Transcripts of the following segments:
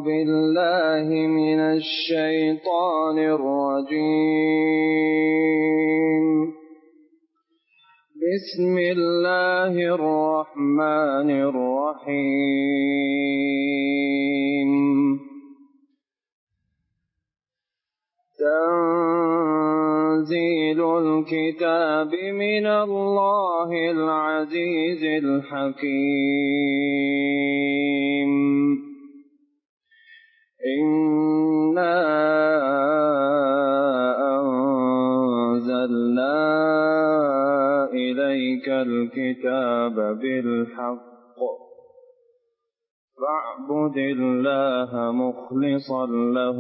بالله من الشيطان الرجيم. بسم الله الرحمن الرحيم. تنزيل الكتاب من الله العزيز الحكيم. إنا أنزلنا إليك الكتاب بالحق فاعبد الله مخلصا له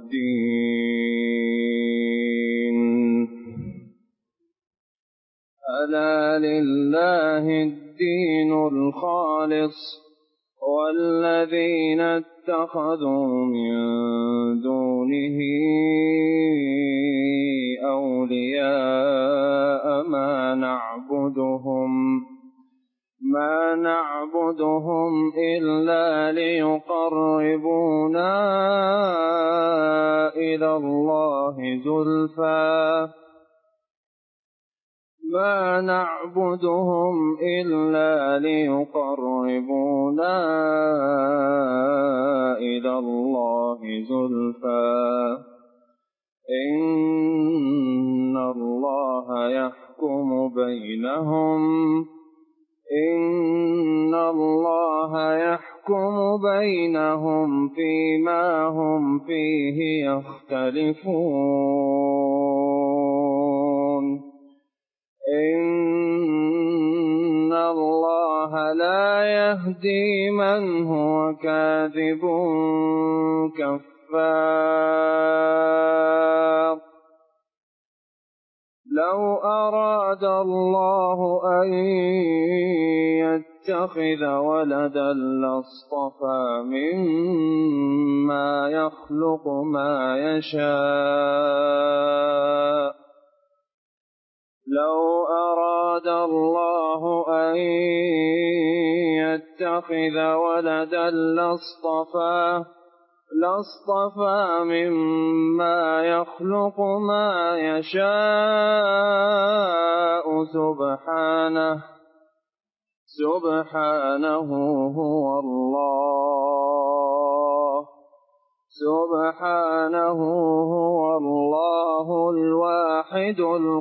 الدين. ألا لله الدين الخالص والذين اتخذوا من دونه أولياء ما نعبدهم إلا ليقربونا إلى الله زلفى إن الله يحكم بينهم فيما هم فيه يختلفون. إن الله لا يهدي من هو كاذب كفار. لو أراد الله أن يتخذ ولدا لاصطفى مما يخلق ما يشاء. لو أراد الله أن يتخذ ولدا لاصطفى مما يخلق ما يشاء سبحانه هو الله الواحد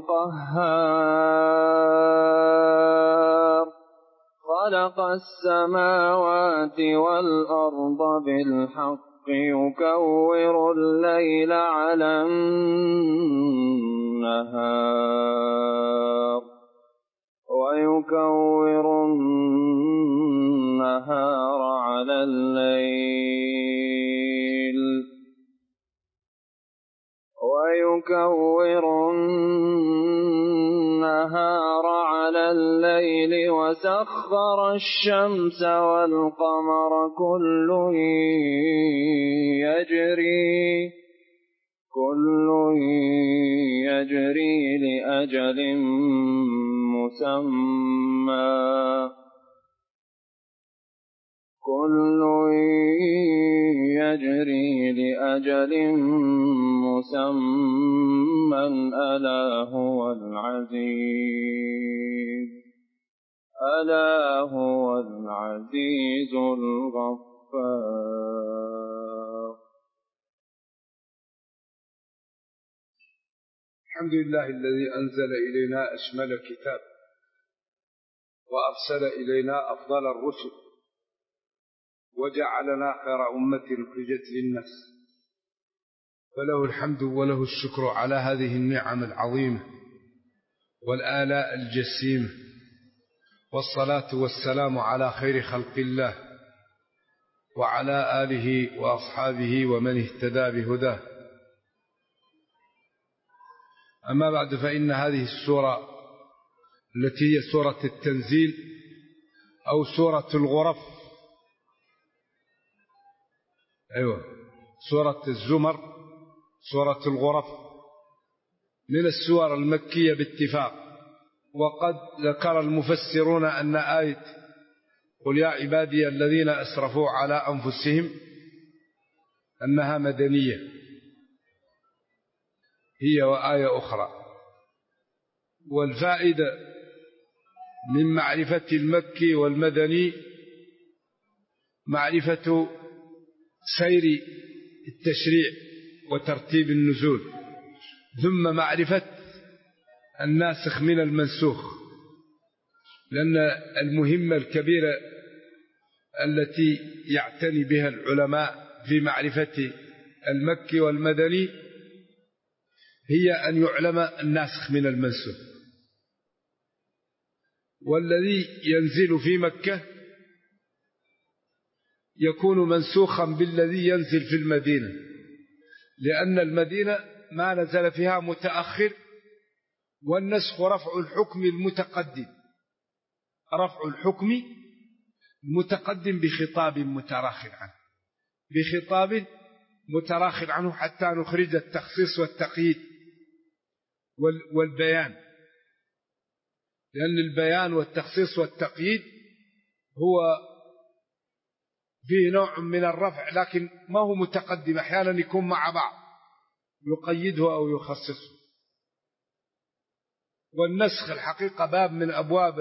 القهار. خلق السماوات والأرض بالحق يكور الليل على النهار ويكور النهار على الليل وسخر الشمس والقمر كل يجري لأجل مسمى ألا هو العزيز الغفار. الحمد لله الذي أنزل إلينا أشمل الكتاب وأرسل إلينا أفضل الرسل وجعلنا خير أمة أخرجت للناس، فله الحمد وله الشكر على هذه النعم العظيمة والآلاء الجسيمة، والصلاة والسلام على خير خلق الله وعلى آله وأصحابه ومن اهتدى بهداه. أما بعد، فإن هذه السورة التي هي سورة التنزيل أو سورة الغرف، سورة الزمر، سورة الغرف، من السور المكية باتفاق. وقد ذكر المفسرون أن آية قل يا عبادي الذين أسرفوا على أنفسهم أنها مدنية هي وآية أخرى. والفائدة من معرفة المكي والمدني معرفة سير التشريع وترتيب النزول، ثم معرفة الناسخ من المنسوخ، لأن المهمة الكبيرة التي يعتني بها العلماء في معرفة المكي والمدني هي أن يعلم الناسخ من المنسوخ. والذي ينزل في مكة يكون منسوخا بالذي ينزل في المدينة، لأن المدينة ما نزل فيها متأخر، والنسخ رفع الحكم المتقدم، رفع الحكم المتقدم بخطاب متراخٍ عنه، بخطاب متراخٍ عنه حتى نخرج التخصيص والتقييد والبيان، لأن البيان والتخصيص والتقييد هو فيه نوع من الرفع، لكن ما هو متقدم، أحيانا يكون مع بعض يقيده أو يخصصه. والنسخ الحقيقة باب من أبواب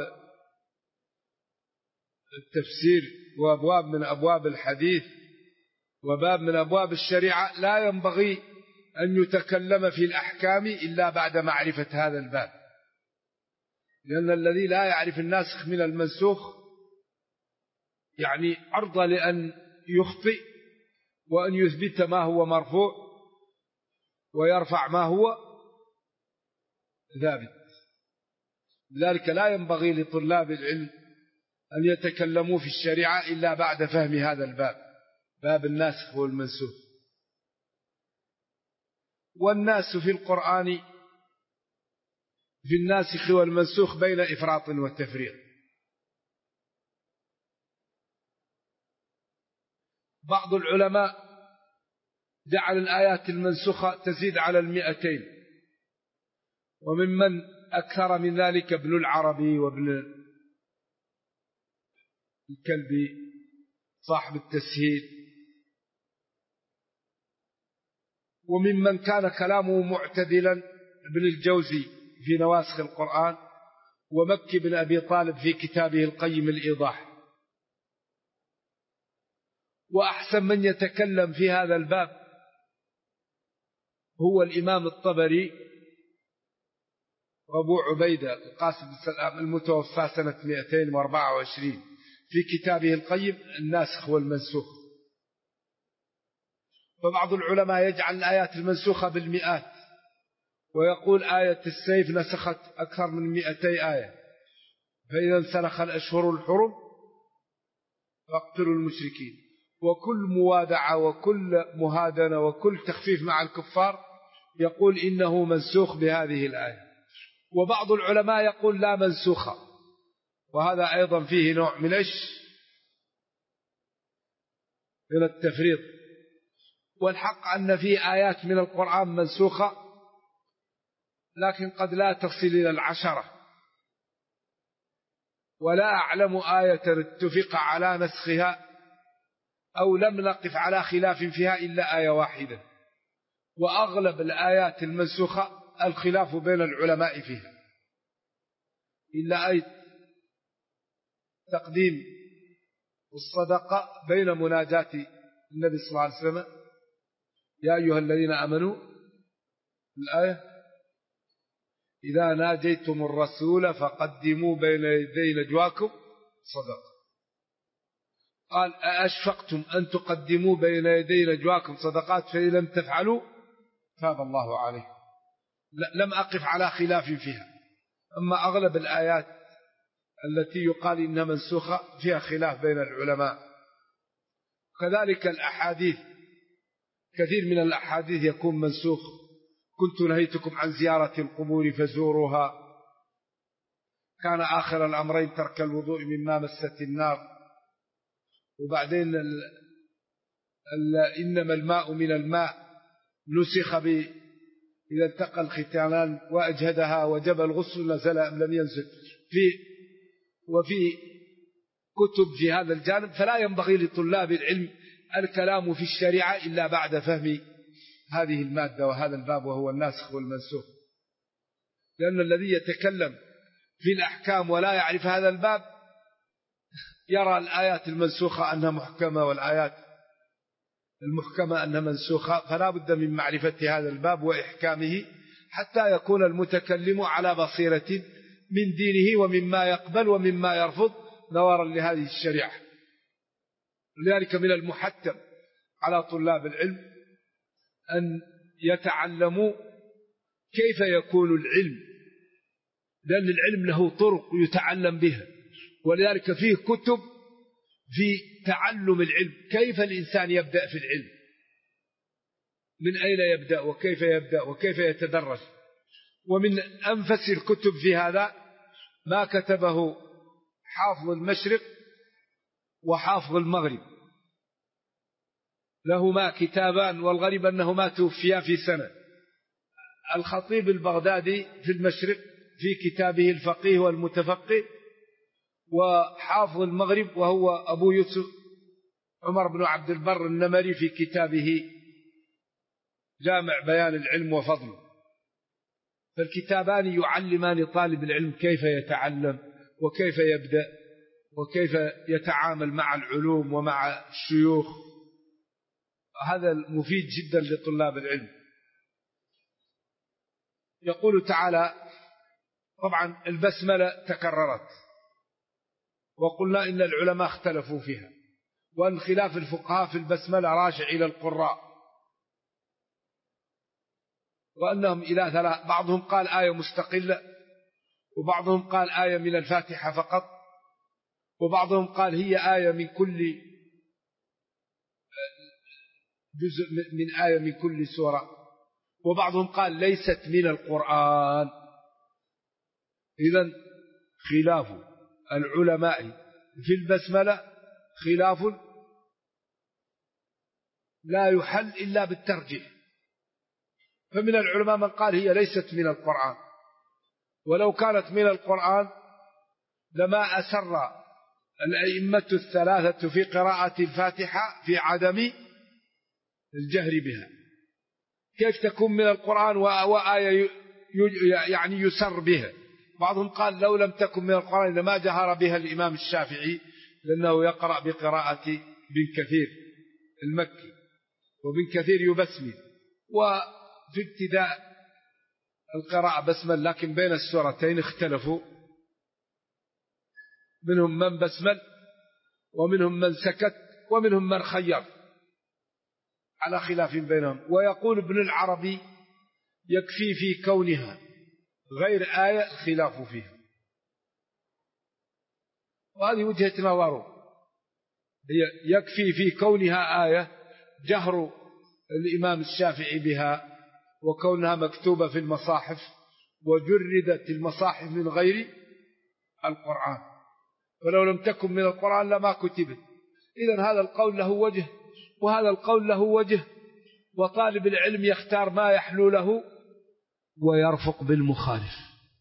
التفسير، وأبواب من أبواب الحديث، وباب من أبواب الشريعة، لا ينبغي أن يتكلم في الأحكام إلا بعد معرفة هذا الباب، لأن الذي لا يعرف الناسخ من المنسوخ يعني عرضة لأن يخطئ، وأن يثبت ما هو مرفوع ويرفع ما هو ثابت. لذلك لا ينبغي لطلاب العلم أن يتكلموا في الشريعة إلا بعد فهم هذا الباب، باب الناسخ والمنسوخ. والناس في القرآن في الناسخ والمنسوخ بين إفراط وتفريط. بعض العلماء جعل الآيات المنسوخة تزيد على 200، وممن أكثر من ذلك ابن العربي وابن الكلبي صاحب التسهيل، وممن كان كلامه معتدلا ابن الجوزي في نواسخ القرآن، ومكي بن أبي طالب في كتابه القيم الإيضاح. وأحسن من يتكلم في هذا الباب هو الإمام الطبري وأبو عبيدة القاسم بن سلام المتوفى سنة 224 في كتابه القيم الناسخ والمنسوخ. فبعض العلماء يجعل الآيات المنسوخة بالمئات، ويقول آية السيف نسخت أكثر من 200 آية، فإذا انسلخ الأشهر الحرم فاقتلوا المشركين. وكل موادعة وكل مهادنة وكل تخفيف مع الكفار يقول إنه منسوخ بهذه الآية. وبعض العلماء يقول لا منسوخة، وهذا أيضا فيه نوع من من التفريط. والحق أن فيه آيات من القرآن منسوخة، لكن قد لا تصل إلى 10، ولا أعلم آية اتفق على نسخها أو لم نقف على خلاف فيها إلا آية واحدة. وأغلب الآيات المنسوخة الخلاف بين العلماء فيها، إلا آية تقديم الصدقة بين مناجاة النبي صلى الله عليه وسلم يا أيها الذين آمنوا الآية إذا ناجيتم الرسول فقدموا بين يدي نجواكم صدقة. قال أأشفقتم أن تقدموا بين يدي نجواكم صدقات فإن لم تفعلوا تاب الله عليكم. لم أقف على خلاف فيها. أما أغلب الآيات التي يقال إنها منسوخة فيها خلاف بين العلماء. كذلك الأحاديث، كثير من الأحاديث يكون منسوخ. كنت نهيتكم عن زيارة القبور فزوروها، كان آخر الأمرين ترك الوضوء مما مست النار. وبعدين إنما الماء من الماء نسخ إذا التقى الختانان وأجهدها وجب الغسل نزل أم لم ينزل. وفي كتب في هذا الجانب، فلا ينبغي لطلاب العلم الكلام في الشريعة إلا بعد فهم هذه المادة وهذا الباب، وهو الناسخ والمنسوخ. لأن الذي يتكلم في الأحكام ولا يعرف هذا الباب يرى الآيات المنسوخة أنها محكمة والآيات المحكمة أنها منسوخة، فلا بد من معرفة هذا الباب وإحكامه حتى يكون المتكلم على بصيرة من دينه ومما يقبل ومما يرفض نظرا لهذه الشريعة. لذلك من المحتم على طلاب العلم أن يتعلموا كيف يكون العلم، لأن العلم له طرق يتعلم بها، ولذلك فيه كتب في تعلم العلم، كيف الإنسان يبدأ في العلم، من أين يبدأ وكيف يبدأ وكيف يتدرج. ومن أنفس الكتب في هذا ما كتبه حافظ المشرق وحافظ المغرب، لهما كتابان، والغريب أنهما توفيا في سنة. الخطيب البغدادي في المشرق في كتابه الفقيه والمتفقه، وحافظ المغرب وهو أبو يوسف عمر بن عبد البر النمري في كتابه جامع بيان العلم وفضله. فالكتابان يعلمان طالب العلم كيف يتعلم وكيف يبدأ وكيف يتعامل مع العلوم ومع الشيوخ. هذا مفيد جدا لطلاب العلم. يقول تعالى، طبعا البسملة تكررت وقلنا إن العلماء اختلفوا فيها، وأن خلاف الفقهاء في البسملة راجع إلى القراء، وأنهم إلى ثلاث، بعضهم قال آية مستقلة، وبعضهم قال آية من الفاتحة فقط، وبعضهم قال هي آية من كل جزء من آية من كل سورة، وبعضهم قال ليست من القرآن. إذن خلاف العلماء في البسملة خلاف لا يحل إلا بالترجيح. فمن العلماء من قال هي ليست من القرآن، ولو كانت من القرآن لما أسر الأئمة الثلاثة في قراءة الفاتحة في عدم الجهر بها. كيف تكون من القرآن وآية يعني يسر بها؟ بعضهم قال لو لم تكن من القرآن لما جهر بها الإمام الشافعي، لأنه يقرأ بقراءة بن كثير المكي، وبن كثير يبسمل، وفي ابتداء القراءة بسمل، لكن بين السورتين اختلفوا، منهم من بسمل ومنهم من سكت ومنهم من خير، على خلاف بينهم. ويقول ابن العربي يكفي في كونها غير آية الخلاف فيها، وهذه وجهة نظره. يكفي في كونها آية جهر الإمام الشافعي بها، وكونها مكتوبة في المصاحف، وجردت المصاحف من غير القرآن، ولو لم تكن من القرآن لما كتبت. إذن هذا القول له وجه وهذا القول له وجه، وطالب العلم يختار ما يحلو له ويرفق بالمخالف.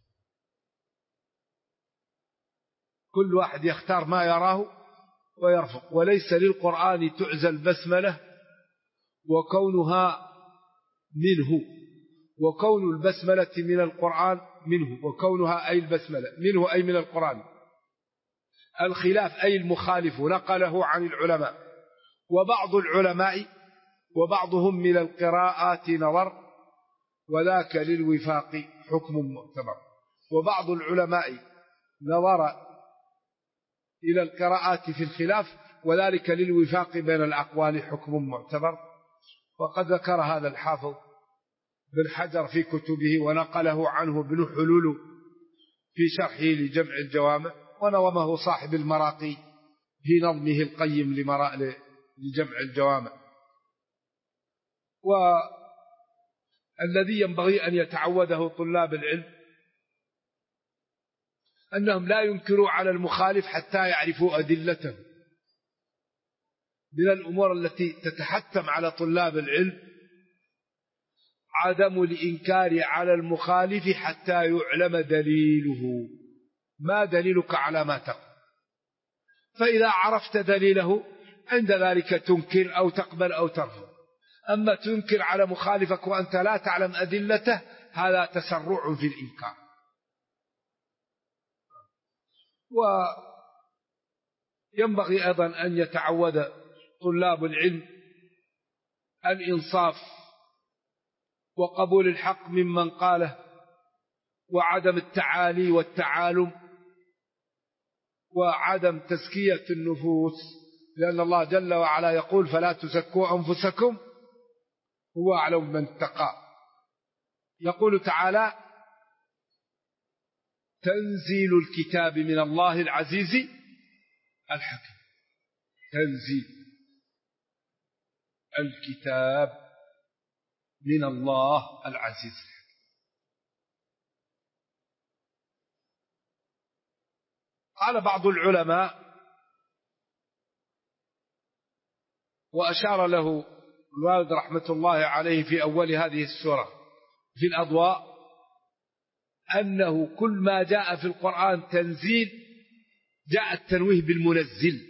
كل واحد يختار ما يراه ويرفق. وليس للقرآن تعزى البسملة وكونها منه، وكون البسملة من القرآن منه، وكونها أي البسملة منه أي من القرآن. الخلاف أي المخالف نقله عن العلماء، وبعض العلماء وبعضهم من القراءات نظر، وذاك للوفاق حكم معتبر. وبعض العلماء نظر إلى القراءات في الخلاف، وذلك للوفاق بين الأقوال حكم معتبر. وقد ذكر هذا الحافظ بن حجر في كتبه، ونقله عنه ابن حلول في شرحه لجمع الجوامع، ونظمه صاحب المراقي في نظمه القيم لجمع الجوامع. والذي ينبغي أن يتعوده طلاب العلم أنهم لا ينكروا على المخالف حتى يعرفوا أدلته. من الأمور التي تتحتم على طلاب العلم عدم الإنكار على المخالف حتى يعلم دليله. ما دليلك على ما تقول؟ فإذا عرفت دليله عند ذلك تنكر أو تقبل أو ترفض. أما تنكر على مخالفك وأنت لا تعلم أدلته، هذا تسرع في الإنكار. وينبغي أيضا أن يتعود طلاب العلم الإنصاف وقبول الحق ممن قاله، وعدم التعالي والتعالم، وعدم تزكية النفوس، لأن الله جل وعلا يقول: فلا تزكوا أنفسكم هو أعلم من اتقى. يقول تعالى: تنزيل الكتاب من الله العزيز الحكيم. تنزيل الكتاب من الله العزيز الحكيم. قال بعض العلماء، وأشار له الوالد رحمة الله عليه في أول هذه السورة في الأضواء، أنه كل ما جاء في القرآن تنزيل جاء التنويه بالمنزل.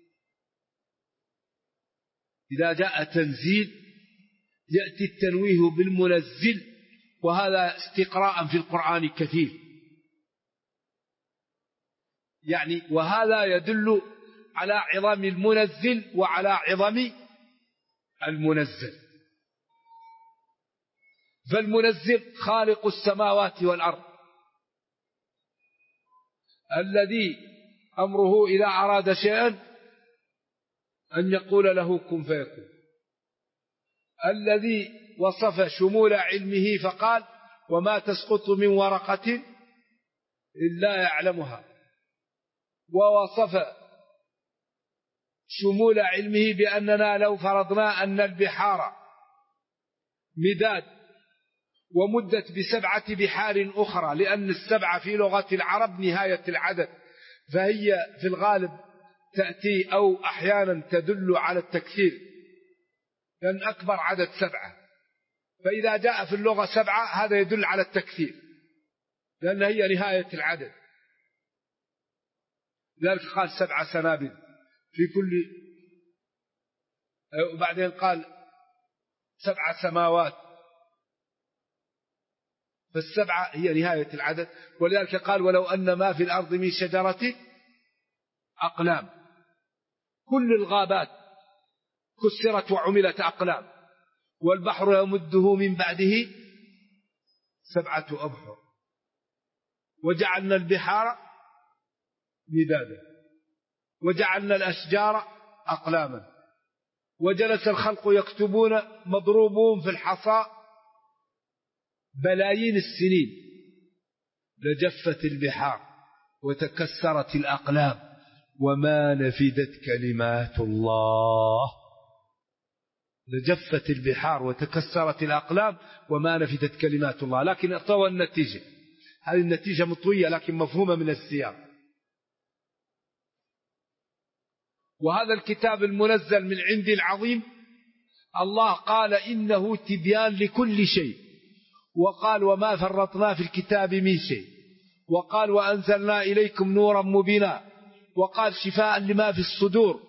إذا جاء تنزيل يأتي التنويه بالمنزل، وهذا استقراء في القرآن كثير. يعني وهذا يدل على عظم المنزل وعلى عظم المنزل. فالمنزل خالق السماوات والأرض، الذي أمره إذا أراد شيئا أن يقول له كن فيكون، الذي وصف شمول علمه فقال: وما تسقط من ورقة إلا يعلمها، ووصف شمول علمه بأننا لو فرضنا أن البحار مداد ومدت ب7 بحار أخرى، لأن 7 في لغة العرب نهاية العدد، فهي في الغالب تأتي أو أحيانا تدل على التكثير، لأن أكبر عدد 7، فإذا جاء في اللغة 7 هذا يدل على التكثير، لأن هي نهاية العدد. لذلك قال 7 سنابل في كل، وبعدين قال 7 سماوات، فال7 هي نهاية العدد. ولذلك قال: ولو أن ما في الأرض من شجرة أقلام، كل الغابات كسرت وعملت أقلام، والبحر يمده من بعده 7 أبحر، وجعلنا البحار مدادا، وجعلنا الأشجار أقلاما، وجلس الخلق يكتبون مضروبون في الحصى بلايين السنين، لجفت البحار وتكسرت الأقلام وما نفدت كلمات الله. لجفت البحار وتكسرت الأقلام وما نفدت كلمات الله. لكن اعطوا النتيجة، هذه النتيجة مطوية لكن مفهومة من السياق. وهذا الكتاب المنزل من عند العظيم، الله قال إنه تبيان لكل شيء، وقال: وما فرطنا في الكتاب من شيء، وقال: وأنزلنا إليكم نورا مبينا، وقال: شفاء لما في الصدور،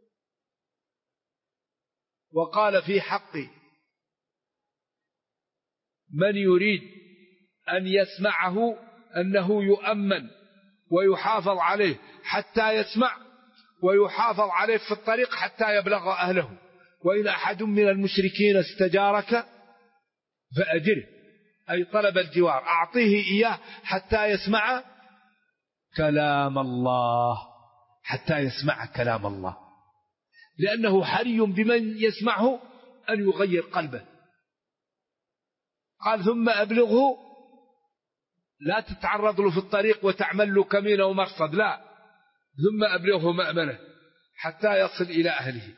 وقال في حق من يريد أن يسمعه أنه يؤمن ويحافظ عليه حتى يسمع، ويحافظ عليه في الطريق حتى يبلغ أهله. وإن أحد من المشركين استجارك فأجره، أي طلب الجوار، أعطيه إياه حتى يسمع كلام الله، حتى يسمع كلام الله، لأنه حري بمن يسمعه أن يغير قلبه. قال: ثم أبلغه، لا تتعرض له في الطريق وتعمل له كمين أو مرصد، لا، ثم أبلغه مأمنه حتى يصل إلى أهله.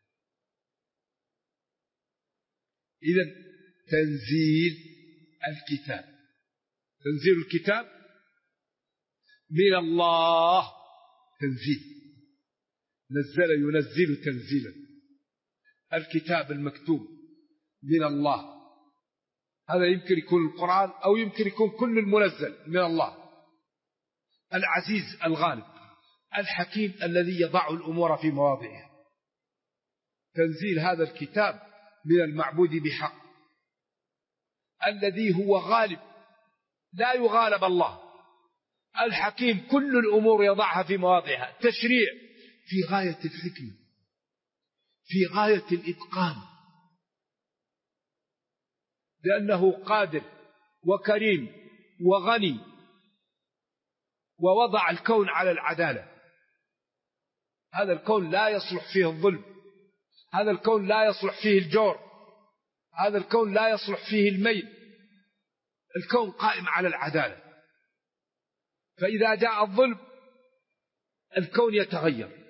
إذن تنزيل الكتاب، تنزيل الكتاب من الله، تنزيل، نزل ينزل تنزيلا. الكتاب المكتوب من الله، هذا يمكن يكون القرآن أو يمكن يكون كل المنزل من الله. العزيز الغالب الحكيم الذي يضع الأمور في مواضعها. تنزيل هذا الكتاب من المعبود بحق الذي هو غالب لا يغالب الله، الحكيم كل الأمور يضعها في مواضعها، تشريع في غاية الحكمة في غاية الإتقان، لأنه قادر وكريم وغني، ووضع الكون على العدالة. هذا الكون لا يصلح فيه الظلم، هذا الكون لا يصلح فيه الجور، هذا الكون لا يصلح فيه الميل، الكون قائم على العدالة. فإذا جاء الظلم الكون يتغير.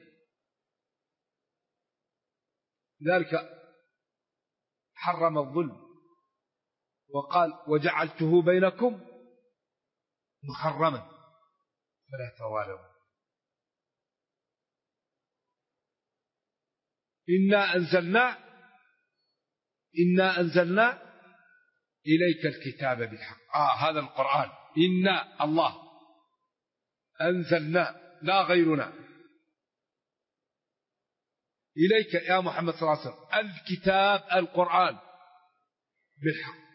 لذلك حرم الظلم وقال وجعلته بينكم محرما فلا توالوا. إنا أنزلنا إليك الكتاب بالحق. هذا القرآن إنا الله أنزلنا لا غيرنا إليك يا محمد صلى الله عليه وسلم الكتاب القرآن بالحق،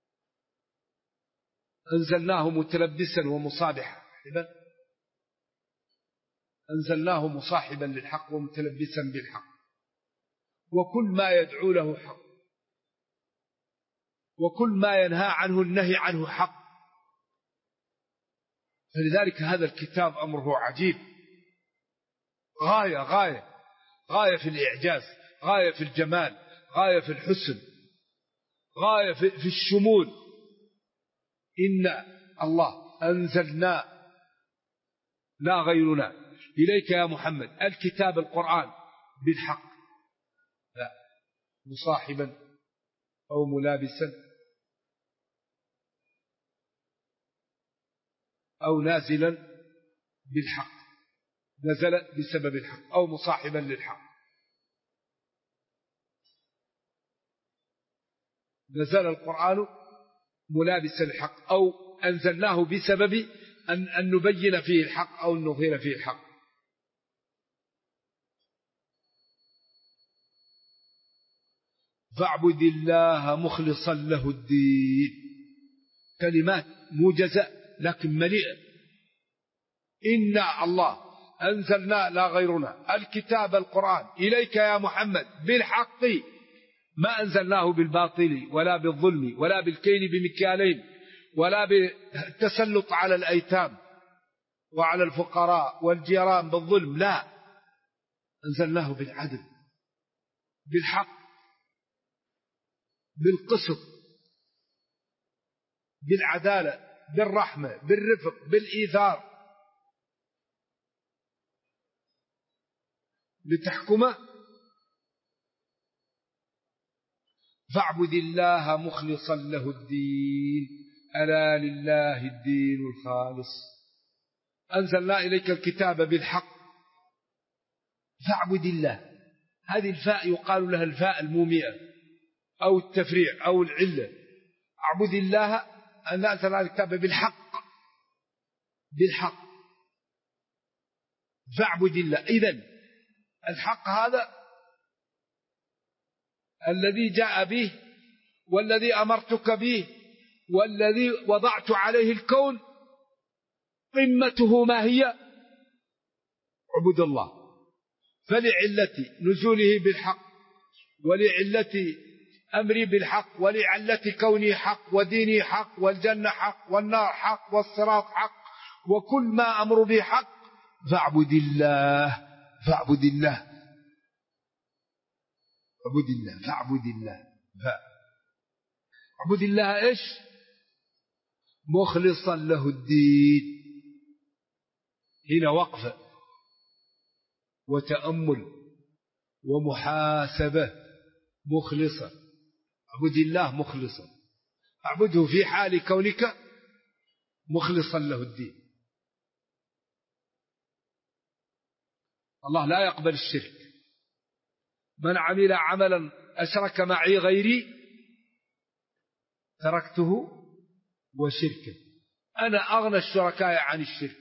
أنزلناه متلبسا ومصابحا، أنزلناه مصاحبا للحق ومتلبسا بالحق، وكل ما يدعو له حق، وكل ما ينهى عنه النهي عنه حق. فلذلك هذا الكتاب أمره عجيب، غاية في الإعجاز، غاية في الجمال، غاية في الحسن، غاية في الشمول. إن الله أنزلنا لا غيرنا إليك يا محمد الكتاب القرآن بالحق، لا مصاحبا أو ملابسا أو نازلا بالحق، نزل بسبب الحق أو مصاحبا للحق. نزل القرآن ملابسا الحق، أو أنزلناه بسبب أن نبين فيه الحق أو نظهر فيه الحق. فاعبد الله مخلصا له الدين. كلمات موجزة لكن مليئة. إنا الله أنزلنا لا غيرنا الكتاب القرآن إليك يا محمد بالحق، ما أنزلناه بالباطل ولا بالظلم ولا بالكيل بمكيالين ولا بالتسلط على الأيتام وعلى الفقراء والجيران بالظلم، لا، أنزلناه بالعدل بالحق بالقسط بالعدالة بالرحمة بالرفق بالإيثار، لتحكم. فاعبد الله مخلصا له الدين، ألا لله الدين الخالص. أنزلنا إليك الكتاب بالحق، فاعبد الله. هذه الفاء يقال لها الفاء المومئة أو التفريع أو العلة. اعبد الله أن أنزلنا الكتاب بالحق، بالحق فاعبد الله. إذن الحق هذا الذي جاء به والذي أمرتك به والذي وضعت عليه الكون، قمته ما هي؟ عبد الله. فلعلة نزوله بالحق، ولعلة أمري بالحق، ولعلة كوني حق، وديني حق، والجنة حق، والنار حق، والصراط حق، وكل ما أمر به حق، فاعبد الله. فاعبد الله، اعبد الله، فاعبد الله. اعبد الله ايش؟ مخلصا له الدين. هنا وقفة وتأمل ومحاسبة. مخلصا، اعبد الله مخلصا، اعبده في حال كونك مخلصا له الدين. الله لا يقبل الشرك. من عمل عملا أشرك معي غيري تركته وشركه. أنا أغنى الشركاء عن الشرك.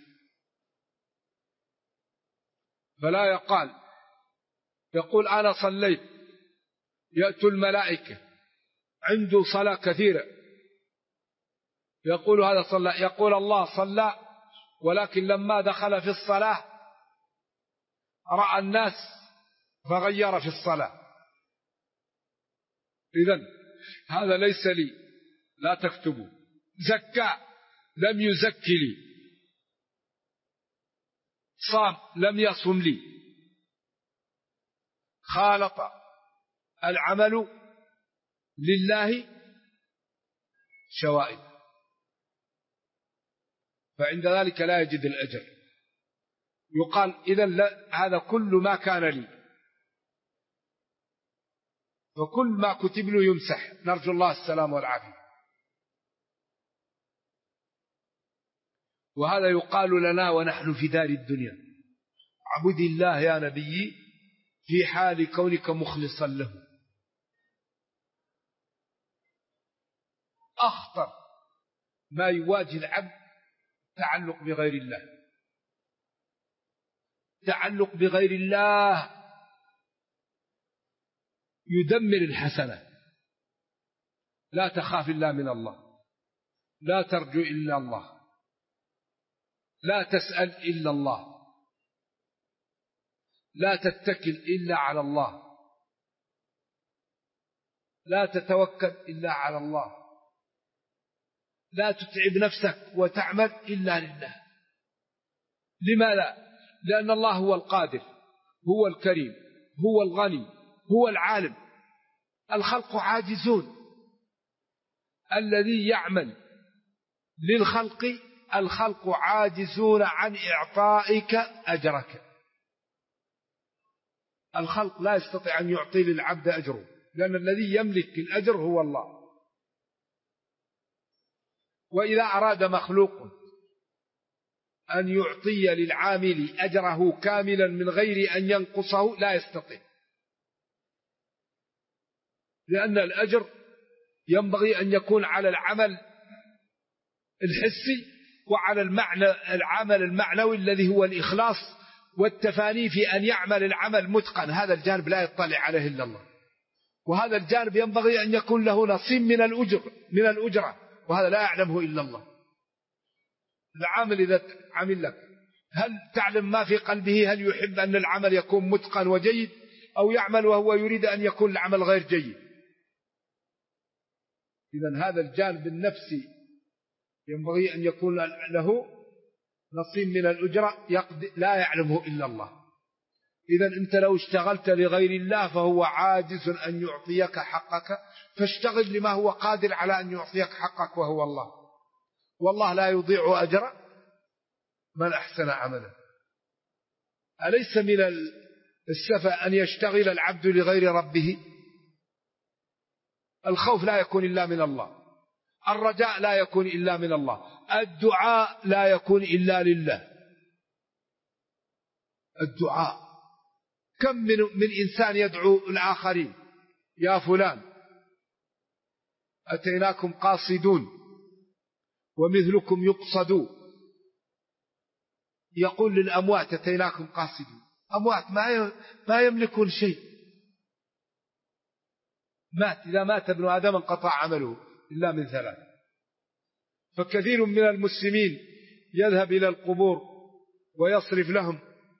فلا يقول أنا صليت يأتوا الملائكة عنده صلاة كثيرة، يقول هذا صلى، يقول الله صلى، ولكن لما دخل في الصلاة رأى الناس فغير في الصلاة. إذن هذا ليس لي، لا تكتبوا. زكى لم يزك لي، صام لم يصم لي، خالط العمل لله شوائب، فعند ذلك لا يجد الأجر. يقال إذن هذا كل ما كان لي، فكل ما كتب له يمسح، نرجو الله السلام والعافية. وهذا يقال لنا ونحن في دار الدنيا: اعبد الله يا نبي في حال كونك مخلصا له. أخطر ما يواجه العبد تعلق بغير الله، تعلق بغير الله يدمر الحسنة. لا تخاف إلا من الله، لا ترجو إلا الله، لا تسأل إلا الله، لا تتكل إلا على الله، لا تتوكل إلا على الله، لا تتعب نفسك وتعمل إلا لله. لماذا؟ لأن الله هو القادر، هو الكريم، هو الغني، هو العالم. الخلق عاجزون. الذي يعمل للخلق، الخلق عاجزون عن إعطائك أجرك. الخلق لا يستطيع أن يعطي للعبد أجره، لأن الذي يملك الأجر هو الله. وإذا أراد مخلوق أن يعطي للعامل أجره كاملا من غير أن ينقصه لا يستطيع، لأن الأجر ينبغي أن يكون على العمل الحسي وعلى العمل المعنوي الذي هو الإخلاص والتفاني في أن يعمل العمل متقن. هذا الجانب لا يطلع عليه إلا الله، وهذا الجانب ينبغي أن يكون له نصيب من الأجرة، وهذا لا يعلمه إلا الله. العامل إذا عمل لك، هل تعلم ما في قلبه؟ هل يحب أن العمل يكون متقن وجيد، أو يعمل وهو يريد أن يكون العمل غير جيد؟ إذن هذا الجانب النفسي ينبغي أن يكون له نصيب من الأجرة لا يعلمه إلا الله. إذن أنت لو اشتغلت لغير الله فهو عاجز أن يعطيك حقك، فاشتغل لما هو قادر على أن يعطيك حقك وهو الله. والله لا يضيع أجر من أحسن عملا. أليس من السفة أن يشتغل العبد لغير ربه؟ الخوف لا يكون إلا من الله، الرجاء لا يكون إلا من الله، الدعاء لا يكون إلا لله. الدعاء، كم من إنسان يدعو الآخرين: يا فلان أتيناكم قاصدون ومثلكم يقصدون. يقول للأموات أتيناكم قاصدون. أموات ما يملكون شيء، إذا مات ابن آدم انقطع عمله إلا من ثلاث. فكثير من المسلمين يذهب إلى القبور ويصرف لهم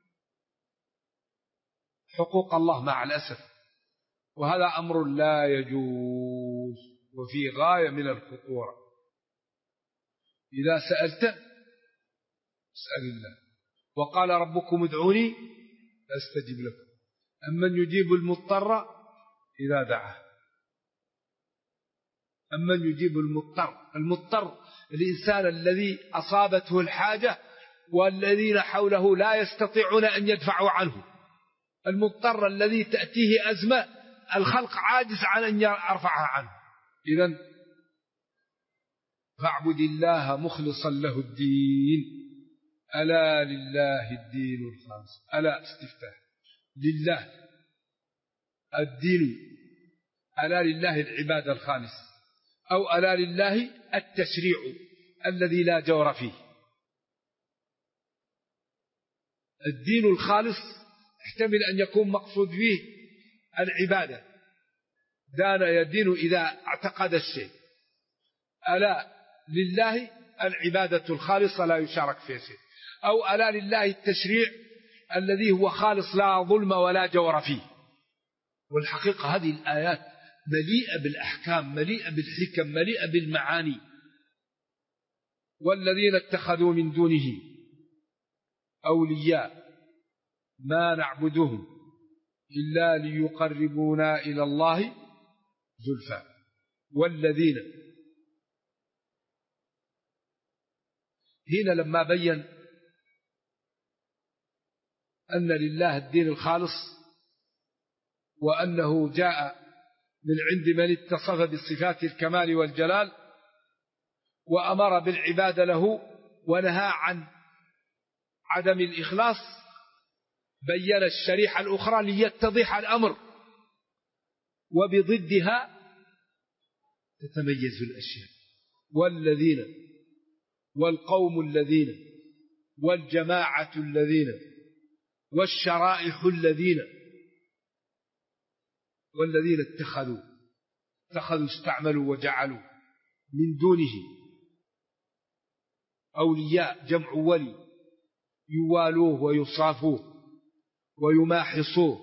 حقوق الله مع الأسف، وهذا أمر لا يجوز وفي غاية من الخطورة. إذا سألت اسأل الله، وقال ربكم ادعوني أستجب لكم، أمن يجيب المضطر إذا دعاه. أمن يجيب المضطر الإنسان الذي أصابته الحاجة والذين حوله لا يستطيعون أن يدفعوا عنه. المضطر الذي تأتيه أزمة الخلق عاجز عن أن يرفعها عنه. إذن فاعبد الله مخلصا له الدين، ألا لله الدين الخالص. ألا استفتاح لله الدين، ألا لله العبادة الخالص، أو ألا لله التشريع الذي لا جور فيه. الدين الخالص يحتمل أن يكون مقصود به العبادة، دان يدين إذا اعتقد الشيء. ألا لله العبادة الخالصة لا يشارك فيها شيء، أو ألا لله التشريع الذي هو خالص لا ظلم ولا جور فيه. والحقيقة هذه الآيات مليئة بالأحكام، مليئة بالحكم، مليئة بالمعاني. والذين اتخذوا من دونه أولياء ما نعبدهم إلا ليقربونا إلى الله زلفى. والذين هنا لما بين أن لله الدين الخالص، وأنه جاء من عند من اتصف بصفات الكمال والجلال وأمر بالعبادة له ونهى عن عدم الإخلاص، بين الشريحة الأخرى ليتضح الأمر، وبضدها تتميز الأشياء. والذين والقوم الذين والجماعة الذين والشرائح الذين والذين اتخذوا استعملوا وجعلوا من دونه أولياء، جمع ولي، يوالوه ويصافوه ويماحصوه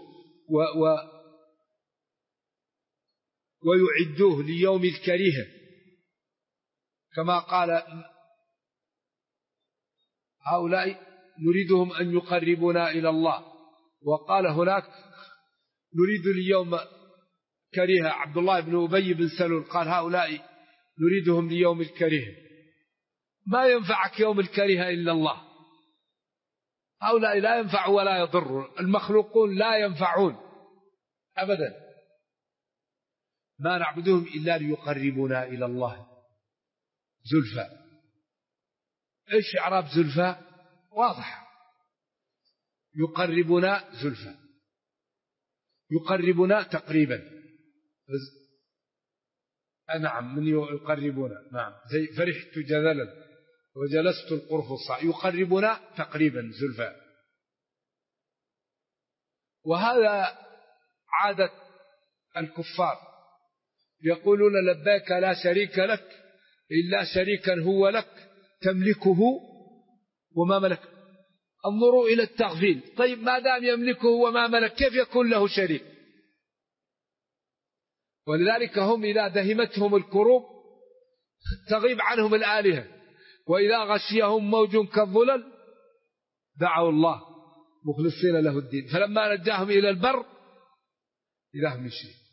ويعدوه ليوم الكريهة، كما قال هؤلاء نريدهم أن يقربونا إلى الله، وقال هناك نريد ليوم كريهة. عبد الله بن أبي بن سلول قال هؤلاء نريدهم ليوم الكريهة. ما ينفعك يوم الكريهة إلا الله. هؤلاء لا ينفع ولا يضر، المخلوقون لا ينفعون أبدا. ما نعبدهم إلا ليقربونا إلى الله زلفى. إيش إعراب زلفى؟ واضح، يقربنا زلفى، يقربنا تقريبا. نعم، من يقربنا، نعم، زي فرحت جذلا وجلست القرفصا، يقربنا تقريبا زلفى. وهذا عادة الكفار، يقولون لبيك لا شريك لك إلا شريكا هو لك تملكه وما ملك. انظروا إلى التغفيل. طيب ما دام يملكه وما ملك كيف يكون له شريك؟ ولذلك هم إذا دهمتهم الكروب تغيب عنهم الآلهة، وإذا غشيهم موج كالظلل دعوا الله مخلصين له الدين، فلما نجاهم إلى البر إذا هم يشركون.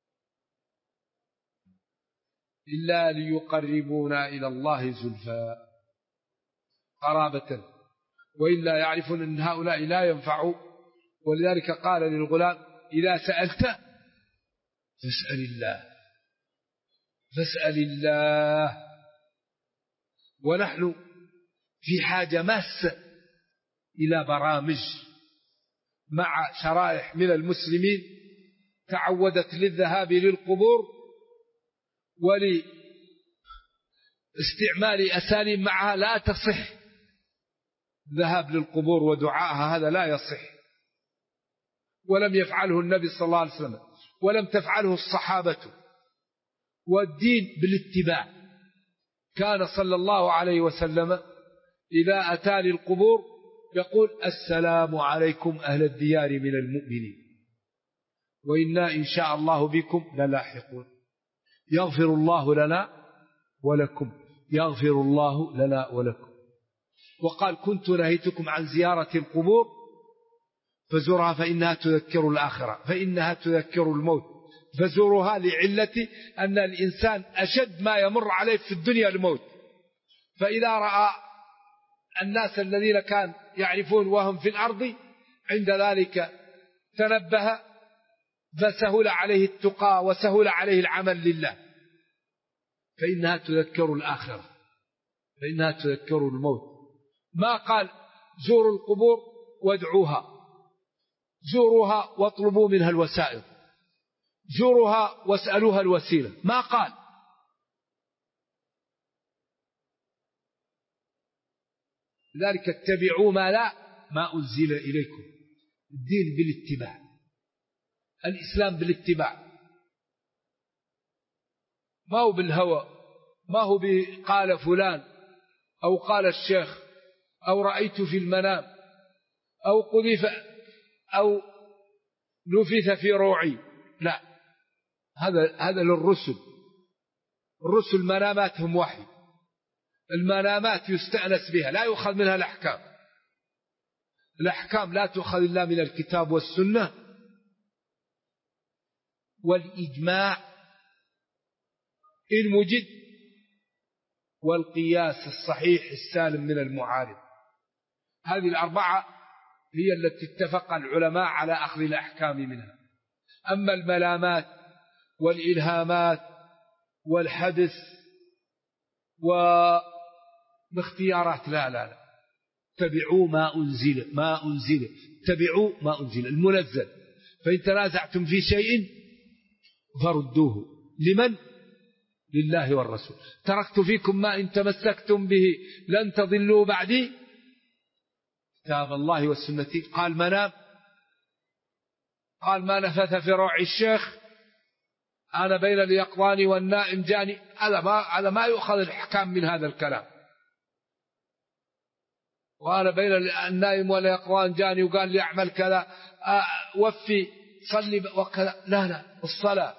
إلا ليقربونا إلى الله زلفى، قرابة، وإلا يعرفون أن هؤلاء لا ينفعوا. ولذلك قال للغلام إذا سألت فاسأل الله، فاسأل الله. ونحن في حاجة ماسة إلى برامج مع شرائح من المسلمين تعودت للذهاب للقبور ولاستعمال أساليب معها لا تصح. ذهاب للقبور ودعائها هذا لا يصح، ولم يفعله النبي صلى الله عليه وسلم، ولم تفعله الصحابة. والدين بالاتباع. كان صلى الله عليه وسلم إذا أتى للقبور يقول السلام عليكم أهل الديار من المؤمنين وإنا إن شاء الله بكم للاحقون، يغفر الله لنا ولكم، يغفر الله لنا ولكم. وقال كنت نهيتكم عن زيارة القبور فزورها فإنها تذكر الآخرة، فإنها تذكر الموت، فزورها لعلة أن الإنسان أشد ما يمر عليه في الدنيا الموت. فإذا رأى الناس الذين كان يعرفون وهم في الأرض عند ذلك تنبه، فسهل عليه التقى وسهل عليه العمل لله. فإنها تذكر الآخرة، فإنها تذكر الموت. ما قال زوروا القبور وادعوها، زوروها واطلبوا منها الوسائل، زوروها واسألوها الوسيلة، ما قال. لذلك اتبعوا ما أنزل إليكم. الدين بالاتباع، الإسلام بالاتباع. ما هو بالهوى، ما هو قال فلان أو قال الشيخ أو رأيت في المنام أو قذف أو نفث في روعي. لا، هذا للرسل. الرسل مناماتهم وحي، المنامات يستأنس بها، لا يؤخذ منها الأحكام. الأحكام لا تؤخذ إلا من الكتاب والسنة والإجماع إن وجد، والقياس الصحيح السالم من المعارض. هذه الأربعة هي التي اتفق العلماء على أخذ الأحكام منها. أما الملامات والإلهامات والحدث والاختيارات لا، اتبعوا ما أنزل اتبعوا ما أنزل المنزل. فإن تنازعتم في شيء فردوه لمن؟ لله والرسول. تركت فيكم ما إن تمسكتم به لن تضلوا بعدي كتاب الله والسنة. قال منام، قال ما نفث في روع الشيخ، أنا بين اليقظان والنائم جاني. هذا ما يؤخذ الحكام من هذا الكلام. وأنا بين النائم واليقظان جاني وقال لي أعمل كذا، وفي صلي وكذا. لا، الصلاة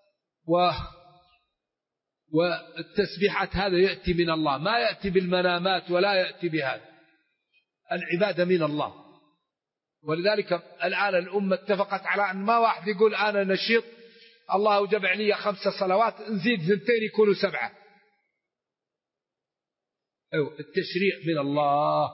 والتسبيحات هذا يأتي من الله، ما يأتي بالمنامات ولا يأتي بهذا. العبادة من الله. ولذلك الآن الأمة اتفقت على أن ما واحد يقول أنا نشيط الله أوجب علي 5 صلوات نزيد 2 يكونوا 7. التشريع من الله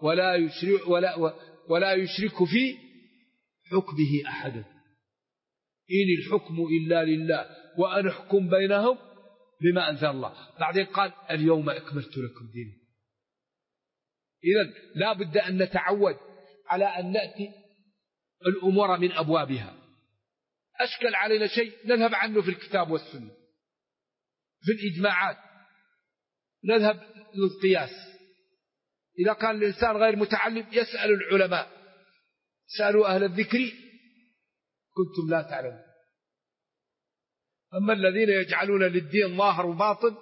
ولا يشرك في حكمه أحد. إن الحكم إلا لله وأن أحكم بينهم بما أنزل الله. بعدين قال اليوم أكملت لكم دينكم. إذن لا بد أن نتعود على أن نأتي الأمور من أبوابها. أشكل علينا شيء نذهب عنه في الكتاب والسنة، في الإجماعات نذهب للقياس. إذا كان الإنسان غير متعلم يسأل العلماء، سألوا أهل الذكر كنتم لا تعلمون. أما الذين يجعلون للدين ظاهر وباطن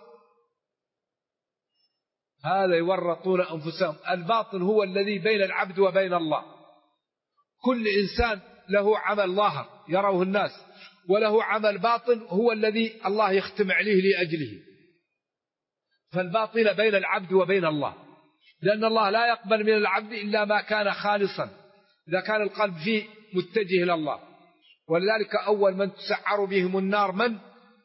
هذا يورطون أنفسهم. الباطن هو الذي بين العبد وبين الله. كل إنسان له عمل ظاهر يروه الناس، وله عمل باطن هو الذي الله يختم عليه لأجله. فالباطن بين العبد وبين الله، لأن الله لا يقبل من العبد إلا ما كان خالصا، إذا كان القلب فيه متجه إلى الله. ولذلك أول من تسعر بهم النار من؟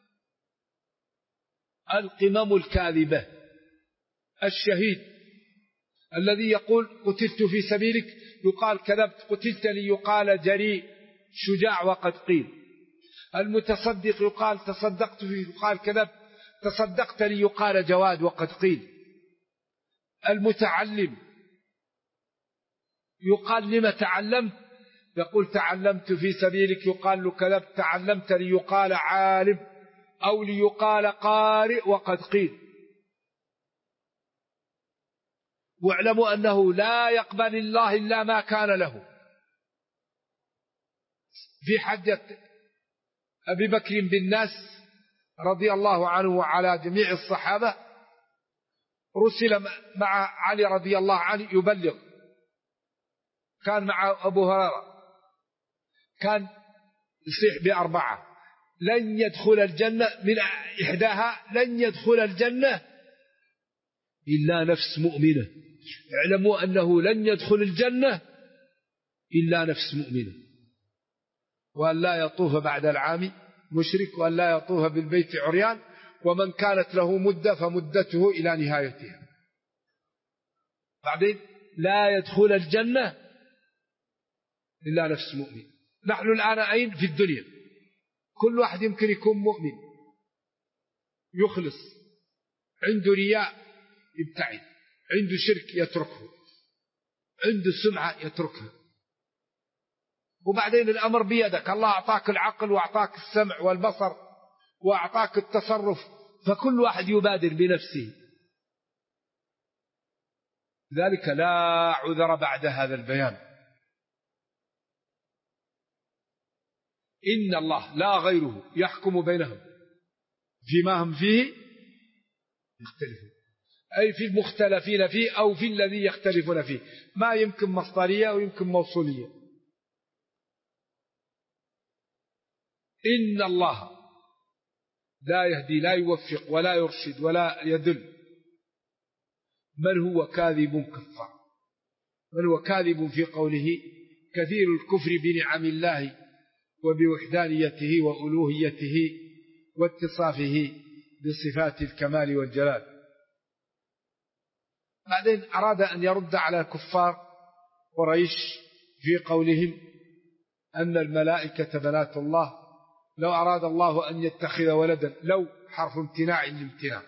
القمم الكاذبة. الشهيد الذي يقول قتلت في سبيلك يقال كذبت، قتلت لي يقال جريء شجاع وقد قيل. المتصدق يقال تصدقت فيه يقال كذبت، تصدقت لي يقال جواد وقد قيل. المتعلم يقال لما تعلمت، يقول تعلمت في سبيلك يقال له كذبت، تعلمت ليقال عالم أو ليقال قارئ وقد قيل. واعلموا أنه لا يقبل الله إلا ما كان له. في حجة أبي بكر بالناس رضي الله عنه وعلى جميع الصحابة رسل مع علي رضي الله عنه يبلغ، كان مع أبو هريرة، كان يصيح ب4 لن يدخل الجنة، من إحداها لن يدخل الجنة إلا نفس مؤمنة. اعلموا أنه لن يدخل الجنة إلا نفس مؤمنة، وأن لا يطوف بعد العام مشرك، وأن لا يطوف بالبيت عريان، ومن كانت له مدة فمدته إلى نهايتها. بعدين لا يدخل الجنة إلا نفس مؤمن. نحن الآن أين في الدنيا؟ كل واحد يمكن يكون مؤمن يخلص، عنده رياء يبتعد، عنده شرك يتركه، عنده سمعة يتركها. وبعدين الأمر بيدك، الله أعطاك العقل وأعطاك السمع والبصر وأعطاك التصرف، فكل واحد يبادر بنفسه. ذلك لا عذر بعد هذا البيان. إن الله لا غيره يحكم بينهم فيما هم فيه يختلفون، أي في المختلفين فيه أو في الذي يختلفون فيه. ما يمكن مصدرية ويمكن موصولية. إن الله لا يهدي لا يوفق ولا يرشد ولا يدل من هو كاذب كفار، من هو كاذب في قوله كثير الكفر بنعم الله وبوحدانيته وألوهيته واتصافه بصفات الكمال والجلال. بعدين أراد أن يرد على كفار قريش في قولهم أن الملائكة بنات الله، لو أراد الله أن يتخذ ولدا، لو حرف امتناع الامتناع،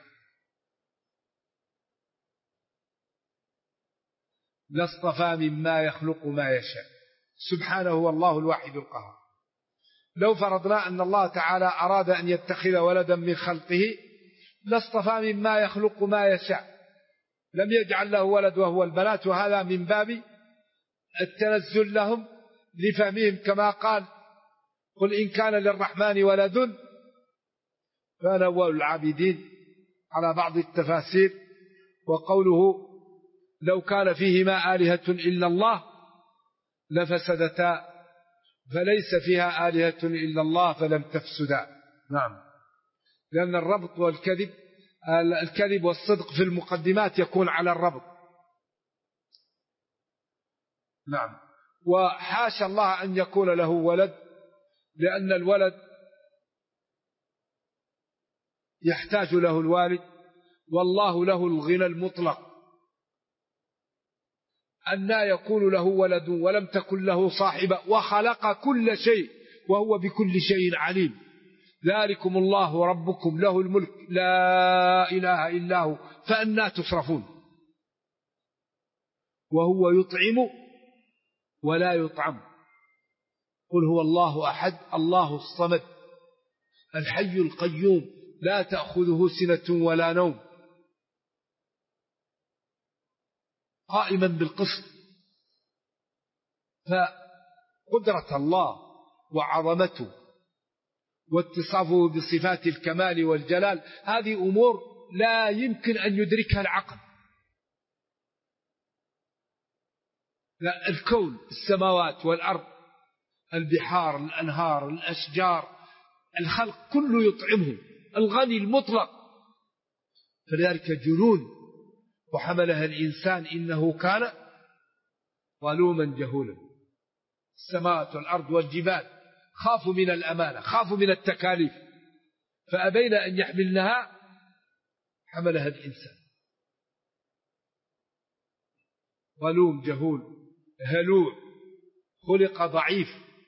لاصطفى مما يخلق ما يشاء، سبحانه هو الله الواحد القهار. لو فرضنا أن الله تعالى أراد أن يتخذ ولدا من خلقه لاصطفى مما يخلق ما يشاء، لم يجعل له ولد وهو البنات، وهذا من باب التنزل لهم لفهمهم، كما قال قل إن كان للرحمن ولد فأنا أول العابدين على بعض التفاسير. وقوله لو كان فيهما آلهة إلا الله لفسدتا فليس فيها آلهة إلا الله فلم تفسدا. نعم، لأن الربط الكذب والصدق في المقدمات يكون على الربط. نعم، وحاشا الله أن يكون له ولد، لأن الولد يحتاج له الوالد، والله له الغنى المطلق، أن لا يكون له ولد ولم تكن له صاحبة، وخلق كل شيء وهو بكل شيء عليم. ذلكم الله ربكم له الملك لا إله إلا هو فأنى تصرفون. وهو يطعم ولا يطعم، قل هو الله أحد الله الصمد الحي القيوم لا تأخذه سنة ولا نوم، قائما بالقسط. فقدرة الله وعظمته واتصافه بصفات الكمال والجلال هذه أمور لا يمكن أن يدركها العقل. لا، الكون، السماوات والأرض، البحار، الأنهار، الأشجار، الخلق كله يطعمه، الغني المطلق. فلذلك جنون وحملها الإنسان إنه كان ظلوما جهولا. السماوات والأرض والجبال خافوا من الأمانة، خافوا من التكاليف، فأبين أن يحملنها، حملها الإنسان. ظلوم جهول هلوع، خلق ضعيف،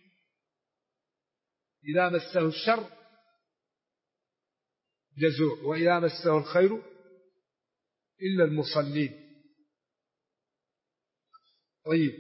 إذا مسه الشر جزوع وإذا مسه الخير إلا المصلين. طيب،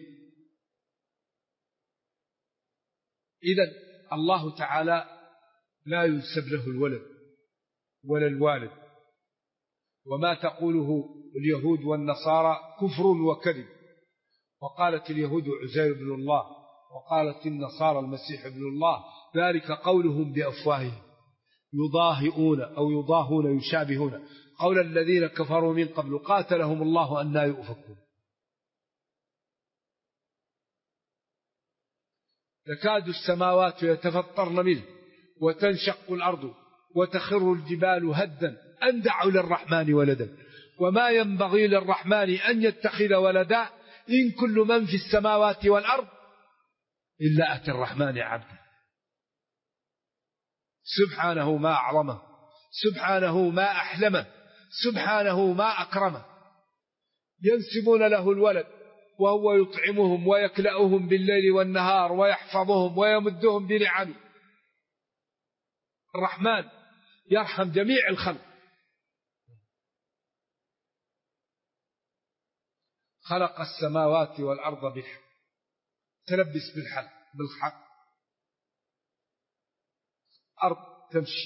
إذن الله تعالى لا ينسب له الولد ولا الوالد، وما تقوله اليهود والنصارى كفر وكذب. وقالت اليهود عزير بن الله، وقالت النصارى المسيح ابن الله، ذلك قولهم بأفواههم يضاهئون أو يضاهون يشابهون قول الذين كفروا من قبل قاتلهم الله أن لا يؤفكون. تكاد السماوات يتفطرن منه وتنشق الأرض وتخر الجبال هدا أن دعوا للرحمن ولدا وما ينبغي للرحمن أن يتخذ ولدا إن كل من في السماوات والأرض إلا أتى الرحمن عبدا. سبحانه ما أعظمه، سبحانه ما أحلمه، سبحانه ما أكرمه. ينسبون له الولد وهو يطعمهم ويكلأهم بالليل والنهار ويحفظهم ويمدهم بنعمه. الرحمن يرحم جميع الخلق. خلق السماوات والأرض بالحق، تلبس بالحق. أرض تمشي،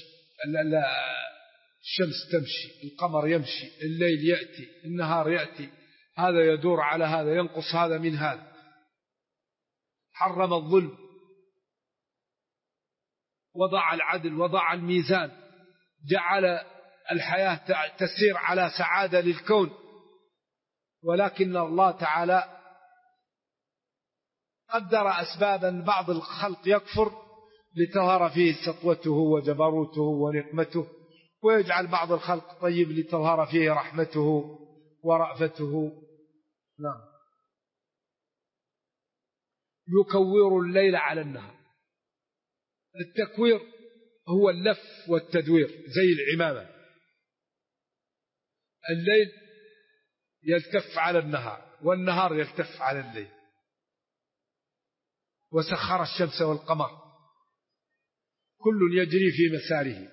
الشمس تمشي، القمر يمشي، الليل يأتي، النهار يأتي، هذا يدور على هذا، ينقص هذا من هذا. حرم الظلم، وضع العدل، وضع الميزان، جعل الحياة تسير على سعادة للكون، ولكن الله تعالى قدر أسبابا بعض الخلق يكفر لتظهر فيه سطوته وجبروته ونقمته، ويجعل بعض الخلق طيب لتظهر فيه رحمته ورأفته. نعم. يكور الليل على النهار. التكوير هو اللف والتدوير زي العمامة. الليل يلتف على النهار والنهار يلتف على الليل. وسخر الشمس والقمر كل يجري في مساره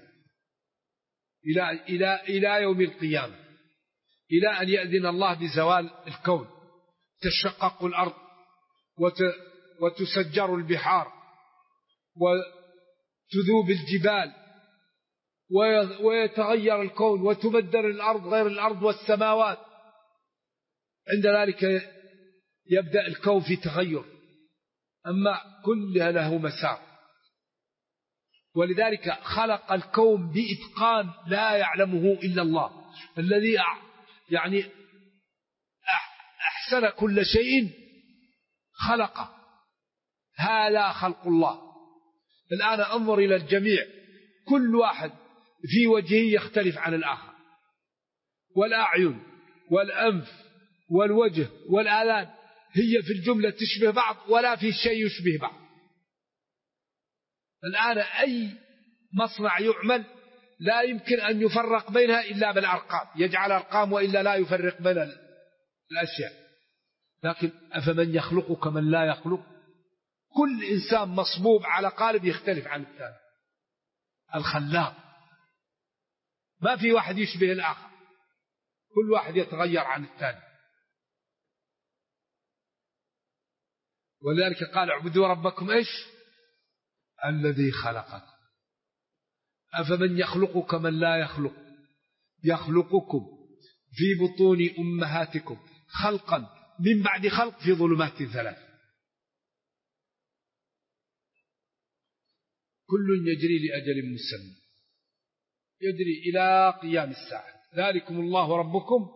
إلى يوم القيامة، إلى أن يأذن الله بزوال الكون، تشقق الأرض وتسجر البحار وتذوب الجبال ويتغير الكون وتبدل الأرض غير الأرض والسماوات. عند ذلك يبدأ الكون في تغير، أما كلها له مسار. ولذلك خلق الكون بإتقان لا يعلمه إلا الله، الذي يعني أحسن كل شيء خلقه. هذا خلق الله. الآن انظر إلى الجميع، كل واحد في وجهه يختلف عن الآخر، والأعين والأنف والوجه والآذان هي في الجملة تشبه بعض ولا في شيء يشبه بعض. الآن أي مصنع يعمل لا يمكن أن يفرق بينها إلا بالأرقام، يجعل أرقام وإلا لا يفرق بين الأشياء. لكن أفمن يخلق كمن لا يخلق؟ كل إنسان مصبوب على قالب يختلف عن الثاني. الخلاق ما في واحد يشبه الآخر، كل واحد يتغير عن الثاني. ولذلك قال اعبدوا ربكم إيش؟ الذي خلقكم. أفمن يخلق كمن لا يخلق؟ يخلقكم في بطون أمهاتكم خلقا من بعد خلق في ظلمات ثلاث، كل يجري لأجل مسمى، يجري إلى قيام الساعة. ذلكم الله ربكم.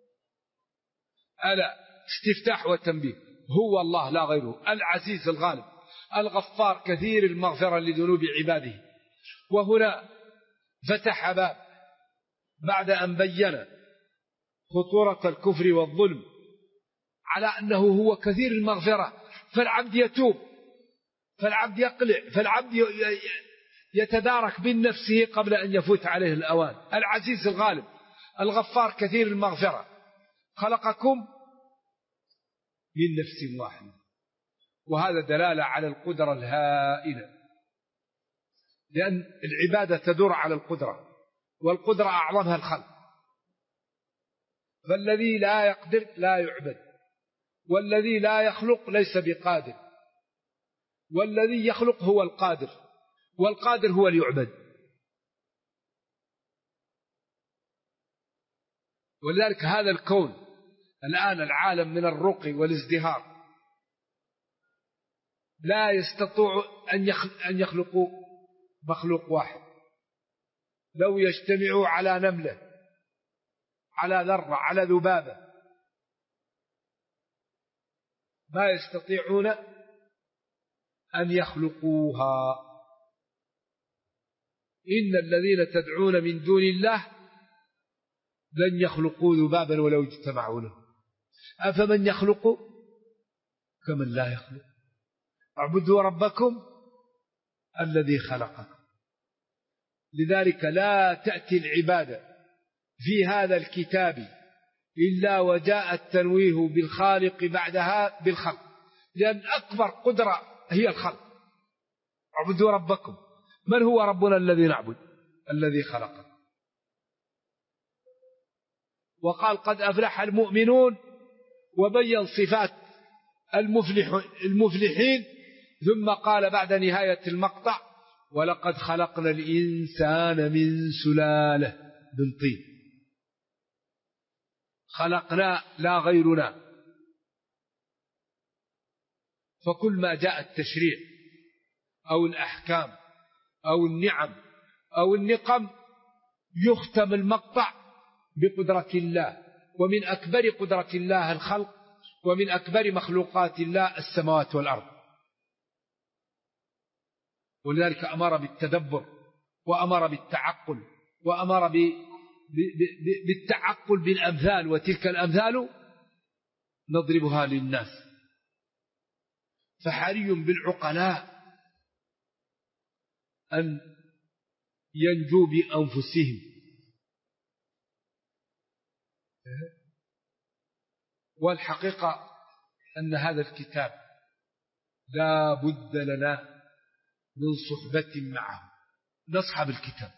ألا استفتاح وتنبيه، هو الله لا غيره، العزيز الغالب الغفار كثير المغفرة لذنوب عباده. وهنا فتح باب بعد أن بين خطورة الكفر والظلم على أنه هو كثير المغفرة، فالعبد يتوب، فالعبد يقلع، فالعبد يتدارك بنفسه قبل أن يفوت عليه الأوان. العزيز الغالب الغفار كثير المغفرة خلقكم من نفس واحدة، وهذا دلالة على القدرة الهائلة، لأن العبادة تدور على القدرة، والقدرة أعظمها الخلق. فالذي لا يقدر لا يعبد، والذي لا يخلق ليس بقادر، والذي يخلق هو القادر، والقادر هو ليعبد. ولذلك هذا الكون الآن العالم من الرقي والازدهار لا يستطيع أن يخلقوا مخلوق واحد. لو يجتمعوا على نملة، على ذرة، على ذبابة، ما يستطيعون أن يخلقوها. إن الذين تدعون من دون الله لن يخلقوا ذبابا ولو اجتمعوا له. أفمن يخلق كمن لا يخلق. اعبدوا ربكم الذي خلقكم. لذلك لا تأتي العبادة في هذا الكتاب إلا وجاء التنويه بالخالق بعدها بالخلق، لأن أكبر قدرة هي الخلق. اعبدوا ربكم. من هو ربنا الذي نعبد؟ الذي خلقه. وقال قد أفلح المؤمنون، وبين صفات المفلحين، ثم قال بعد نهاية المقطع ولقد خلقنا الإنسان من سلالة من طين. خلقنا لا غيرنا. فكل ما جاء التشريع أو الأحكام أو النعم أو النقم يختم المقطع بقدرة الله، ومن أكبر قدرة الله الخلق، ومن أكبر مخلوقات الله السماوات والأرض. ولذلك أمر بالتدبر، وأمر بالتعقل، وأمر بالتعقل بالأمثال، وتلك الأمثال نضربها للناس. فحري بالعقلاء أن ينجوا بأنفسهم. والحقيقة أن هذا الكتاب لا بد لنا من صحبة معه، نصحب الكتاب.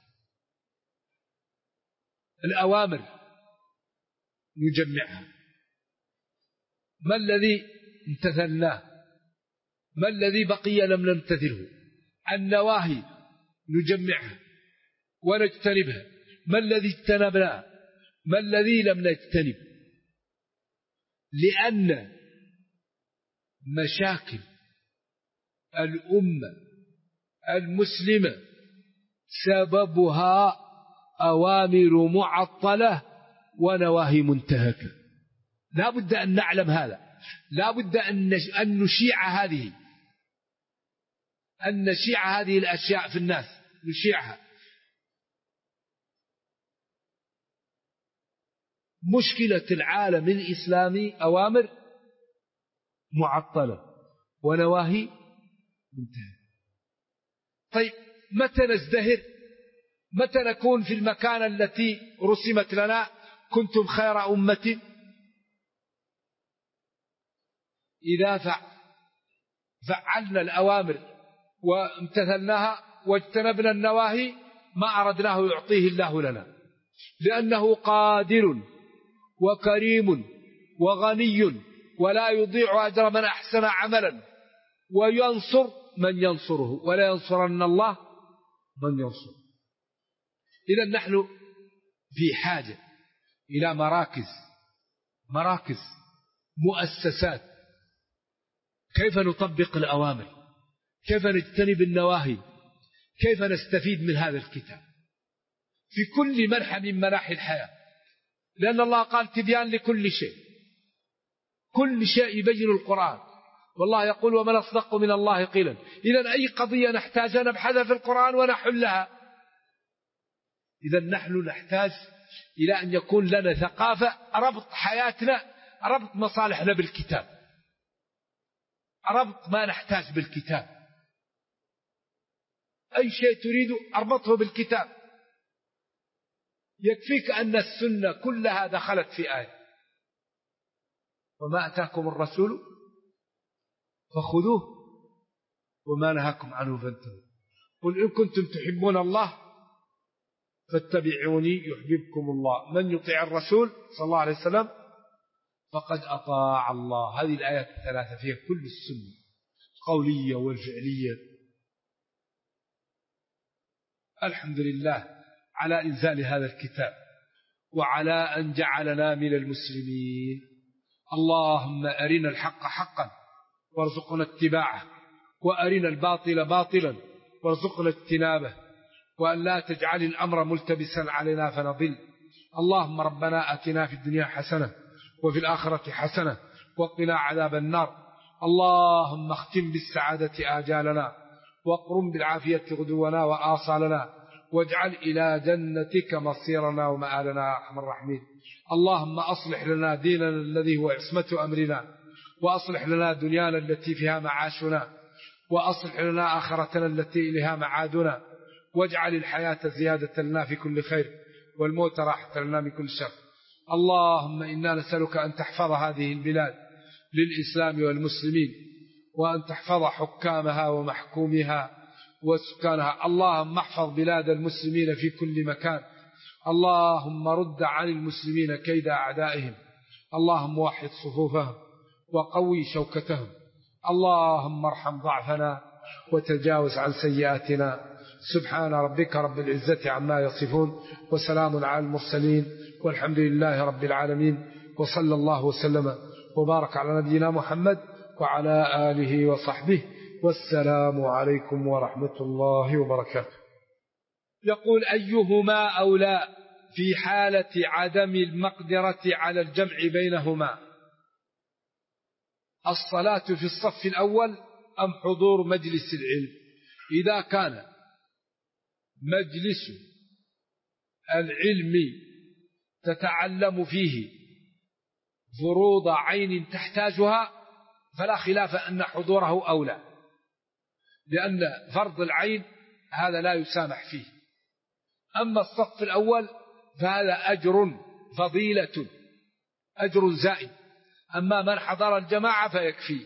الأوامر نجمعها، ما الذي امتثلناه، ما الذي بقي لم نمتثله. النواهي نجمعها ونجتنبها، ما الذي اجتنبناه، ما الذي لم نجتنب. لأن مشاكل الأمة المسلمة سببها أوامر معطلة ونواهي منتهكة. لا بد أن نعلم هذا، لا بد أن نشيع هذه الأشياء في الناس، نشيعها. مشكلة العالم الإسلامي أوامر معطلة ونواهي منتهكة. طيب متى نزدهر؟ متى نكون في المكان التي رسمت لنا كنتم خير أمة؟ إذا فعلنا الأوامر وامتثلناها واجتنبنا النواهي ما أردناه يعطيه الله لنا، لأنه قادر وكريم وغني ولا يضيع أجر من أحسن عملا، وينصر من ينصره، ولا ينصرن الله من ينصر. إذا نحن في حاجة إلى مراكز مؤسسات، كيف نطبق الأوامر، كيف نجتنب النواهي، كيف نستفيد من هذا الكتاب في كل منحى من مناحي الحياة. لأن الله قال تبيان لكل شيء، كل شيء يبين القرآن، والله يقول ومن أصدق من الله قيلا. إذا أي قضية نحتاج نبحثها في القرآن ونحلها. إذا نحن نحتاج إلى أن يكون لنا ثقافة، ربط حياتنا، ربط مصالحنا بالكتاب، ربط ما نحتاج بالكتاب. أي شيء تريد أربطه بالكتاب. يكفيك أن السنة كلها دخلت في آية: وما أتاكم الرسول فخذوه وما نهاكم عنه فانتهوا. قل إن كنتم تحبون الله فاتبعوني يحببكم الله، من يطيع الرسول صلى الله عليه وسلم فقد أطاع الله. هذه الآيات الثلاثة فيها كل السنة القولية والفعلية. الحمد لله على إنزال هذا الكتاب، وعلى أن جعلنا من المسلمين. اللهم أرنا الحق حقا وارزقنا اتباعه، وأرنا الباطل باطلا وارزقنا اجتنابه، وأن لا تجعل الأمر ملتبسا علينا فنضل. اللهم ربنا آتنا في الدنيا حسنة وفي الآخرة حسنة وقنا عذاب النار. اللهم اختم بالسعادة آجالنا، واقرم بالعافية غدونا وآصالنا، واجعل إلى جنتك مصيرنا ومآلنا يا أرحم الراحمين. اللهم أصلح لنا ديننا الذي هو عصمة أمرنا، وأصلح لنا دنيانا التي فيها معاشنا، وأصلح لنا آخرتنا التي إليها معادنا، واجعل الحياة زيادة لنا في كل خير، والموت راحة لنا من كل شر. اللهم إنا نسألك أن تحفظ هذه البلاد للإسلام والمسلمين، وأن تحفظ حكامها ومحكومها وسكانها. اللهم احفظ بلاد المسلمين في كل مكان. اللهم رد عن المسلمين كيد أعدائهم. اللهم وحد صفوفهم وقوي شوكتهم. اللهم ارحم ضعفنا وتجاوز عن سيئاتنا. سبحان ربك رب العزة عما يصفون، وسلام على المرسلين، والحمد لله رب العالمين. وصلى الله وسلم وبارك على نبينا محمد وعلى آله وصحبه، والسلام عليكم ورحمة الله وبركاته. يقول أيهما أولى في حالة عدم المقدرة على الجمع بينهما، الصلاة في الصف الأول أم حضور مجلس العلم؟ إذا كان مجلس العلم تتعلم فيه فروض عين تحتاجها فلا خلاف أن حضوره أولى، لأن فرض العين هذا لا يسامح فيه. أما الصف الأول فهذا أجر فضيلة، أجر زائد، أما من حضر الجماعة فيكفي.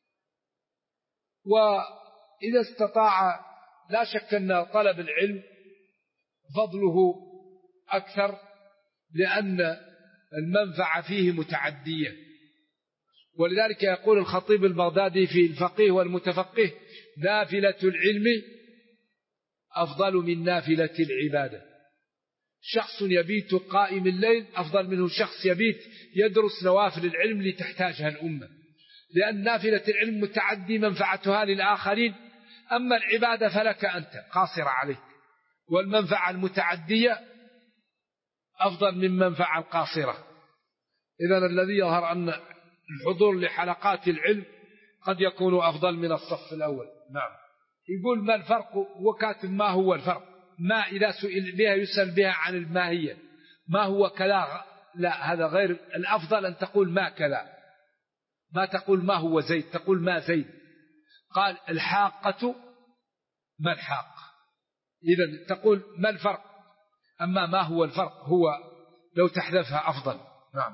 وإذا استطاع، لا شك أن طلب العلم فضله أكثر، لأن المنفعة فيه متعدية. ولذلك يقول الخطيب البغدادي في الفقيه والمتفقه: نافلة العلم أفضل من نافلة العبادة. شخص يبيت قائم الليل أفضل منه شخص يبيت يدرس نوافل العلم لتحتاجها الأمة، لأن نافلة العلم متعدي منفعتها للآخرين، أما العبادة فلك أنت قاصرة عليك، والمنفعة المتعدية أفضل من منفعة القاصرة. إذن الذي يظهر أن الحضور لحلقات العلم قد يكون أفضل من الصف الأول. نعم. يقول: ما الفرق؟ وكاتب ما هو الفرق؟ ما إذا سئل بها يسأل بها عن الماهية، ما هو كذا، لا، هذا غير الأفضل أن تقول ما كذا، ما تقول ما هو زيد، تقول ما زيد. قال: الحاقة ما الحاق، إذن تقول ما الفرق، أما ما هو الفرق هو لو تحذفها أفضل. نعم.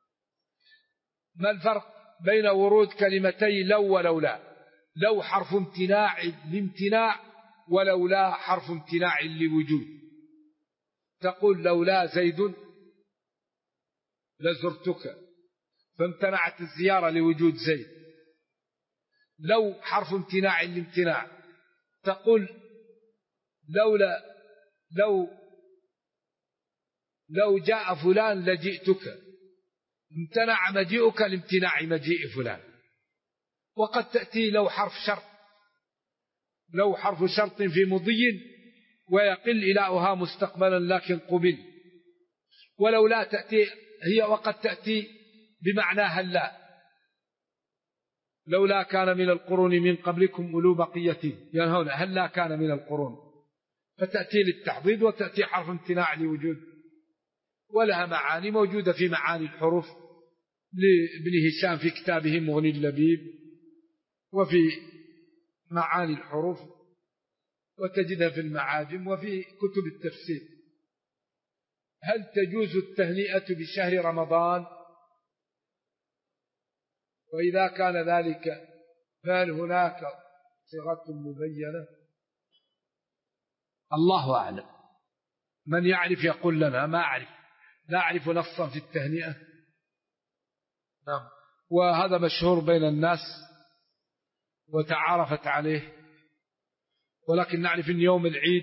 ما الفرق بين ورود كلمتي لو ولولا؟ لو حرف امتناع لامتناع، ولولا حرف امتناع لوجود. تقول لولا زيد لزرتك، فامتنعت الزيارة لوجود زيد. لو حرف امتناع لامتناع، تقول لولا لو جاء فلان لجئتك، امتنع مجيئك لامتناع مجيء فلان. وقد تأتي لو حرف شرط، لو حرف شرط في مضي ويقل إلاؤها مستقبلا لكن قبل. ولو لا تأتي هي، وقد تأتي بمعنى هلا، لولا كان من القرون من قبلكم أولو بقية ينهون، هلا كان من القرون، فتأتي للتحضيض وتأتي حرف امتناع لوجود، ولها معاني موجودة في معاني الحروف لابن هشام في كتابه مغني اللبيب، وفي معاني الحروف، وتجدها في المعاجم وفي كتب التفسير. هل تجوز التهنئة بشهر رمضان؟ وإذا كان ذلك فهل هناك صيغة مبينة؟ الله أعلم، من يعرف يقول لنا. ما أعرف، لا أعرف نصا في التهنئة. نعم. وهذا مشهور بين الناس وتعارفت عليه، ولكن نعرف أن يوم العيد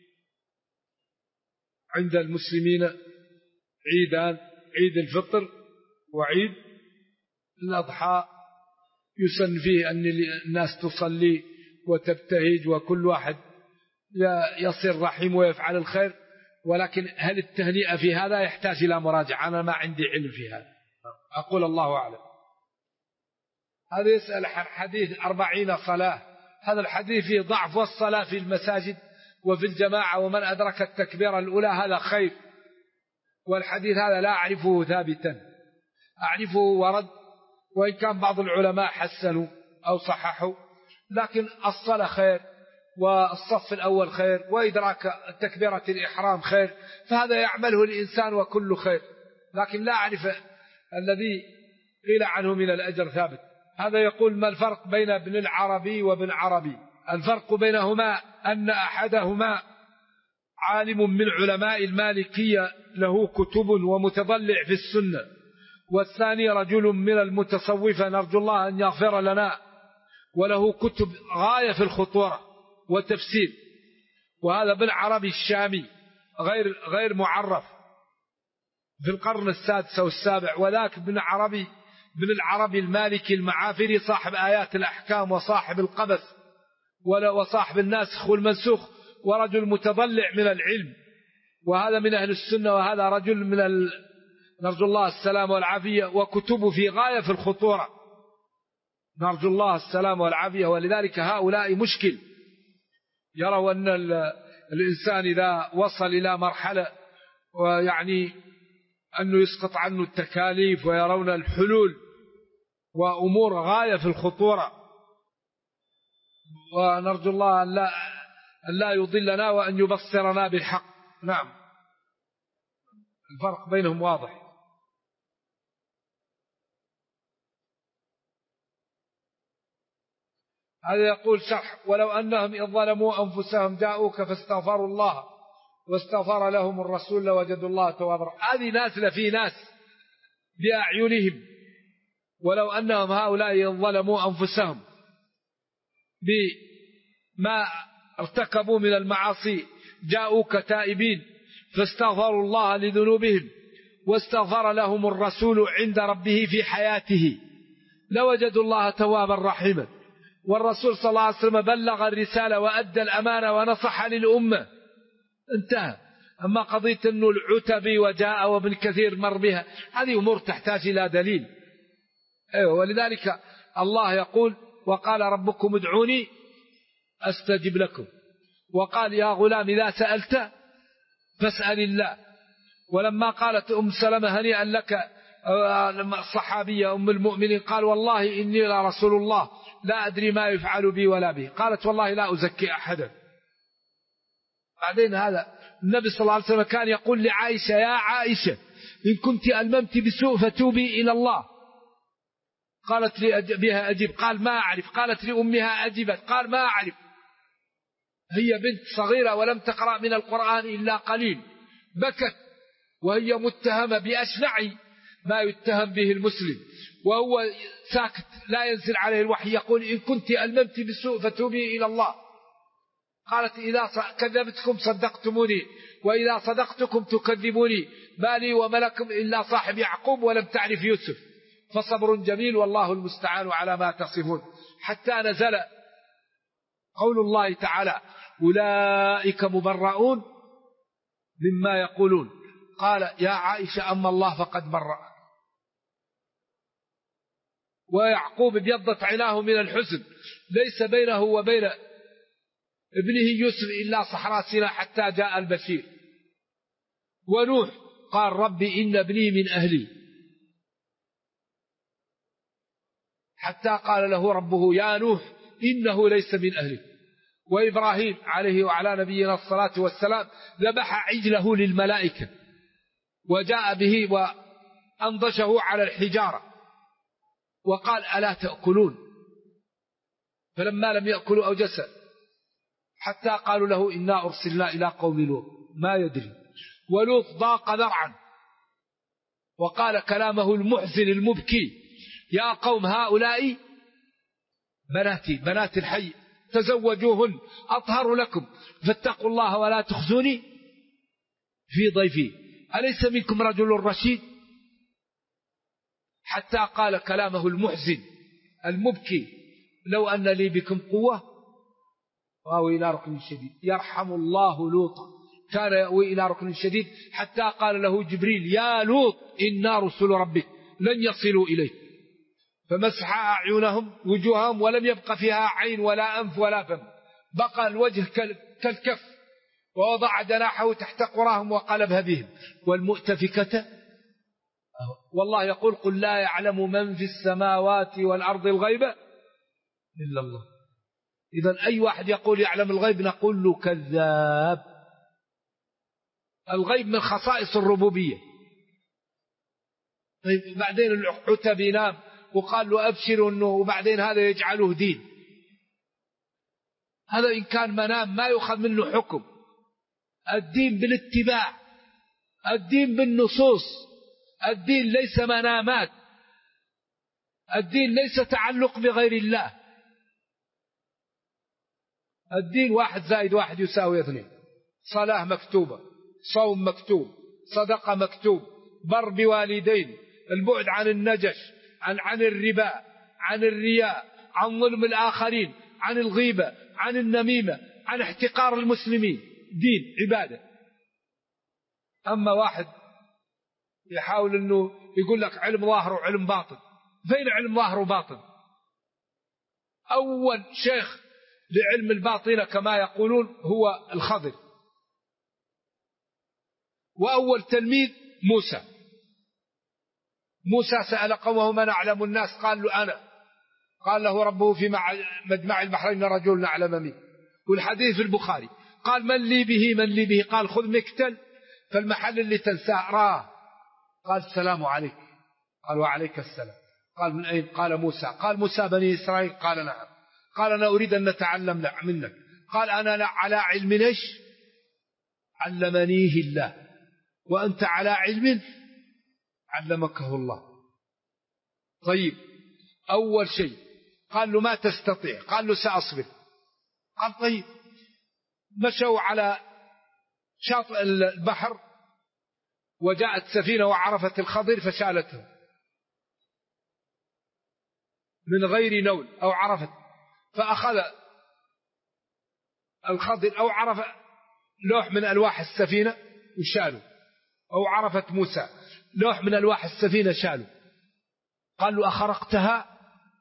عند المسلمين عيدان: عيد الفطر وعيد الأضحى. يسن فيه أن الناس تصلي وتبتهج وكل واحد يصل رحم ويفعل الخير، ولكن هل التهنئة في هذا يحتاج إلى مراجعة، أنا ما عندي علم في هذا، أقول الله أعلم. هذا يسأل حديث 40 صلاة، هذا الحديث فيه ضعف، والصلاة في المساجد وفي الجماعة ومن أدرك التكبير الأولى هذا خير، والحديث هذا لا أعرفه ثابتا، أعرفه ورد، وإن كان بعض العلماء حسنوا أو صححوا، لكن الصلاة خير، والصف الأول خير، وإدراك تكبيرة الإحرام خير، فهذا يعمله الإنسان وكل خير، لكن لا أعرف الذي قيل عنه من الأجر ثابت. هذا يقول: ما الفرق بين ابن العربي وابن عربي؟ الفرق بينهما أن أحدهما عالم من علماء المالكية له كتب ومتضلع في السنة، والثاني رجل من المتصوفة نرجو الله أن يغفر لنا، وله كتب غاية في الخطورة والتفسير. وهذا ابن عربي الشامي غير معرف في القرن السادس أو السابع، وذاك ابن العربي المالكي المعافري صاحب آيات الأحكام وصاحب القبث وصاحب الناسخ والمنسوخ، ورجل متضلع من العلم، وهذا من أهل السنة، وهذا رجل نرجو الله السلام والعافية، وكتبه في غاية في الخطورة، نرجو الله السلام والعافية. ولذلك هؤلاء مشكل، يروا أن الإنسان إذا وصل إلى مرحلة ويعني أنه يسقط عنه التكاليف، ويرون الحلول وأمور غاية في الخطورة، ونرجو الله أن لا يضلنا وأن يبصرنا بالحق. نعم، الفرق بينهم واضح. هذا يقول شرح: ولو أنهم إذ ظلموا أنفسهم جاءوك فاستغفروا الله واستغفر لهم الرسول لوجدوا الله توابا. هذه نازلة في ناس بأعينهم. ولو أنهم هؤلاء إذ ظلموا أنفسهم بما ارتكبوا من المعاصي جاءوك تائبين فاستغفروا الله لذنوبهم واستغفر لهم الرسول عند ربه في حياته لوجدوا الله توابا رحيما. والرسول صلى الله عليه وسلم بلغ الرسالة وأدى الأمانة ونصح للأمة، انتهى. أما قضية أنه العتبي وجاء وابن كثير مر بها، هذه أمور تحتاج إلى دليل. ولذلك الله يقول: وقال ربكم ادعوني أستجب لكم. وقال: يا غلام إذا سألت فاسأل الله. ولما قالت أم سلمة هنيئا لك الصحابية أم المؤمنين، قال: والله إني لرسول الله لا أدري ما يفعل بي ولا به. قالت: والله لا أزكي أحدا. بعدين هذا النبي صلى الله عليه وسلم كان يقول لعائشة: يا عائشة إن كنت ألممت بسوء فتوبي إلى الله. قالت لي بها أجب، قال: ما أعرف. قالت لأمها أجبت، قال: ما أعرف. هي بنت صغيرة ولم تقرأ من القرآن إلا قليل، بكت وهي متهمة بأشنع ما يتهم به المسلم، وهو ساكت لا ينزل عليه الوحي، يقول: إن كنت ألممت بالسوء فتوبي إلى الله. قالت: إذا كذبتكم صدقتموني وإذا صدقتكم تكذبوني، ما لي وملكم إلا صاحب يعقوب ولم تعرف يوسف، فصبر جميل والله المستعان على ما تصفون. حتى نزل قول الله تعالى: أولئك مبرؤون مما يقولون. قال: يا عائشة أما الله فقد برأ. ويعقوب ابيضت عيناه من الحزن، ليس بينه وبين ابنه يوسف إلا صحراء سيناء حتى جاء البشير. ونوح قال: ربي إن ابني من أهلي، حتى قال له ربه: يا نوح إنه ليس من أهلك. وإبراهيم عليه وعلى نبينا الصلاة والسلام ذبح عجله للملائكة وجاء به وأنضشه على الحجارة وقال: ألا تأكلون؟ فلما لم يأكلوا أوجس، حتى قالوا له: إنا أرسلنا إلى قوم لوط، ما يدري. ولوط ضاق ذرعا وقال كلامه المحزن المبكي: يا قوم هؤلاء بناتي بنات الحي تزوجوهن أطهر لكم فاتقوا الله ولا تخزوني في ضيفي أليس منكم رجل رشيد. حتى قال كلامه المحزن المبكي: لو أن لي بكم قوة وآوي إلى ركن شديد. يرحم الله لوطا، كان يأوي إلى ركن شديد حتى قال له جبريل: يا لوط إنا رسل ربك لن يصلوا إليك. فمسح أعينهم وجوههم ولم يبق فيها عين ولا أنف ولا فم، بقى الوجه كالكف، ووضع جناحه تحت قراهم وقلبها بهم. والمؤتفكة، والله يقول: قل لا يعلم من في السماوات والأرض الغيب إلا الله. إذن أي واحد يقول يعلم الغيب نقول له كذاب. الغيب من خصائص الربوبية. طيب بعدين العتبي نام وقال له أبشر أنه، وبعدين هذا يجعله دين. هذا إن كان منام ما يؤخذ منه حكم. الدين بالاتباع، الدين بالنصوص، الدين ليس منامات، الدين ليس تعلق بغير الله. الدين 1+1=2، صلاة مكتوبة، صوم مكتوب، صدقة مكتوب، بر بوالدين، البعد عن النجش، عن الربا، عن الرياء، عن ظلم الآخرين، عن الغيبة، عن النميمة. عن احتقار المسلمين، دين عبادة. أما واحد يحاول أنه يقول لك علم ظاهر وعلم باطن، فين علم ظاهر وباطن؟ أول شيخ لعلم الباطنة كما يقولون هو الخضر، وأول تلميذ موسى سأل قومه من أعلم الناس؟ قال له أنا. قال له ربه في مجمع البحرين رجل نعلم منه، والحديث في البخاري. قال من لي به؟ قال خذ مكتل فالمحل اللي تنساه راه. قال السلام عليك. قال وعليك السلام. قال من أين؟ قال موسى. قال موسى بني إسرائيل؟ قال نعم. قال أنا أريد أن نتعلم منك. قال أنا على علم إيش علمنيه الله، وأنت على علم علمكه الله. طيب أول شيء قال له ما تستطيع؟ قال له سأصبر. قال طيب. مشوا على شاطئ البحر وجاءت سفينة وعرفت الخضر فشالته من غير نول، أو عرفت فأخذ الخضر أو عرف لوح من ألواح السفينة وشالوا، أو عرفت موسى لوح من ألواح السفينة شالوا. قال له أخرقتها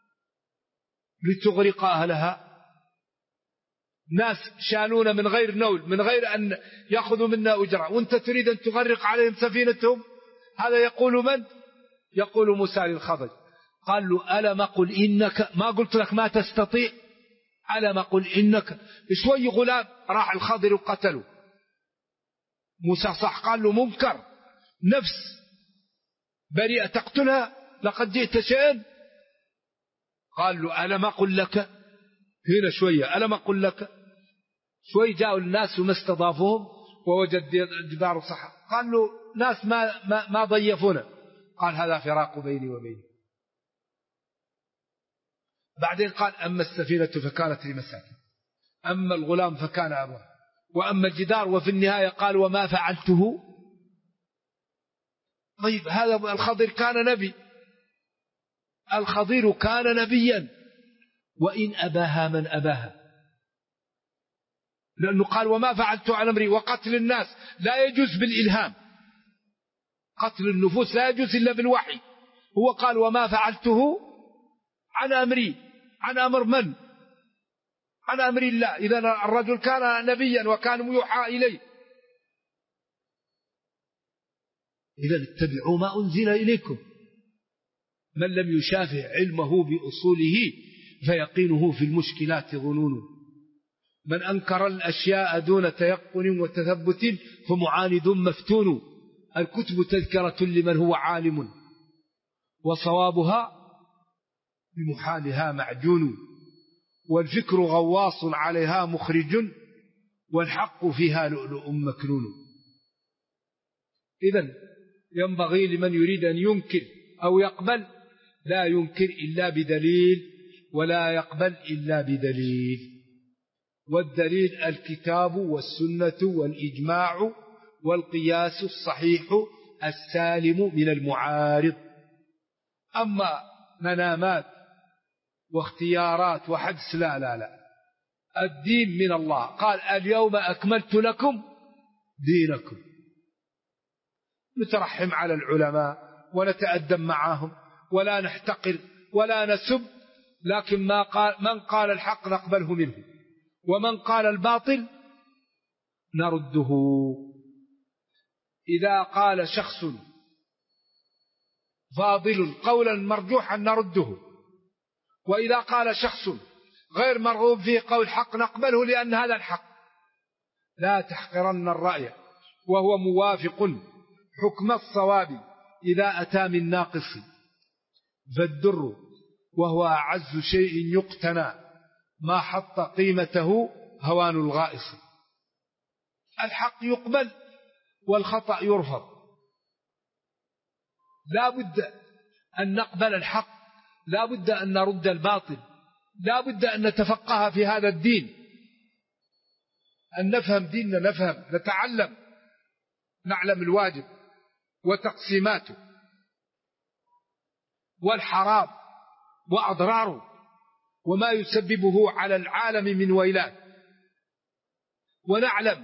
لتغرق أهلها؟ ناس شالون من غير نول، من غير أن يأخذوا منا أجرة، وأنت تريد أن تغرق عليهم سفينتهم؟ هذا يقول من؟ يقول موسى للخضر. قال له ألم قل إنك، ما قلت لك ما تستطيع؟ ألم قل إنك. شوي غلام راح الخضر وقتله موسى، صح؟ قال له منكر، نفس بريئة تقتلها، لقد جئت شيئا. قال له ألم أقل لك، هنا شوية ألم أقل لك. شوي جاءوا الناس وما استضافوهم ووجد الجدار صح. قال له ناس ما ضيفونا. قال هذا فراق بيني وبيني. بعدين قال أما السفينة فكانت لمساكين، أما الغلام فكان أبوه، وأما الجدار. وفي النهاية قال وما فعلته. طيب هذا الخضر كان نبي، الخضر كان نبيا، وإن أباها من أباها، لأنه قال وما فعلت عن أمري. وقتل الناس لا يجوز بالإلهام، قتل النفوس لا يجوز إلا بالوحي. هو قال وما فعلته عن أمري. عن أمر من؟ عن أمر الله. إذا الرجل كان نبيا وكان يوحى إليه. إذا اتبعوا ما أنزل إليكم. من لم يشافه علمه بأصوله فيقينه في المشكلات ظنون. من أنكر الأشياء دون تيقن وتثبت فمعاند مفتون. الكتب تذكرة لمن هو عالم، وصوابها بمحالها معجون، والفكر غواص عليها مخرج، والحق فيها لؤلؤ مكنون. إذن ينبغي لمن يريد أن ينكر أو يقبل لا ينكر إلا بدليل، ولا يقبل إلا بدليل. والدليل الكتاب والسنة والإجماع والقياس الصحيح السالم من المعارض. أما منامات واختيارات وحدس لا لا لا. الدين من الله، قال اليوم أكملت لكم دينكم. نترحم على العلماء ونتأدب معهم ولا نحتقر ولا نسب، لكن من قال الحق نقبله منه، ومن قال الباطل نرده. إذا قال شخص فاضل قولا مرجوحا نرده، وإذا قال شخص غير مرغوب فيه قول حق نقبله، لأن هذا الحق. لا تحقرن الرأي وهو موافق حكم الصواب إذا أتى من ناقص، فالدر وهو أعز شيء يقتنى ما حط قيمته هوان الغائص. الحق يقبل والخطأ يرفض. لا بد أن نقبل الحق، لا بد أن نرد الباطل، لا بد أن نتفقه في هذا الدين، أن نفهم ديننا، نفهم نتعلم، نعلم الواجب وتقسيماته والحرام وأضراره وما يسببه على العالم من ويلات. ونعلم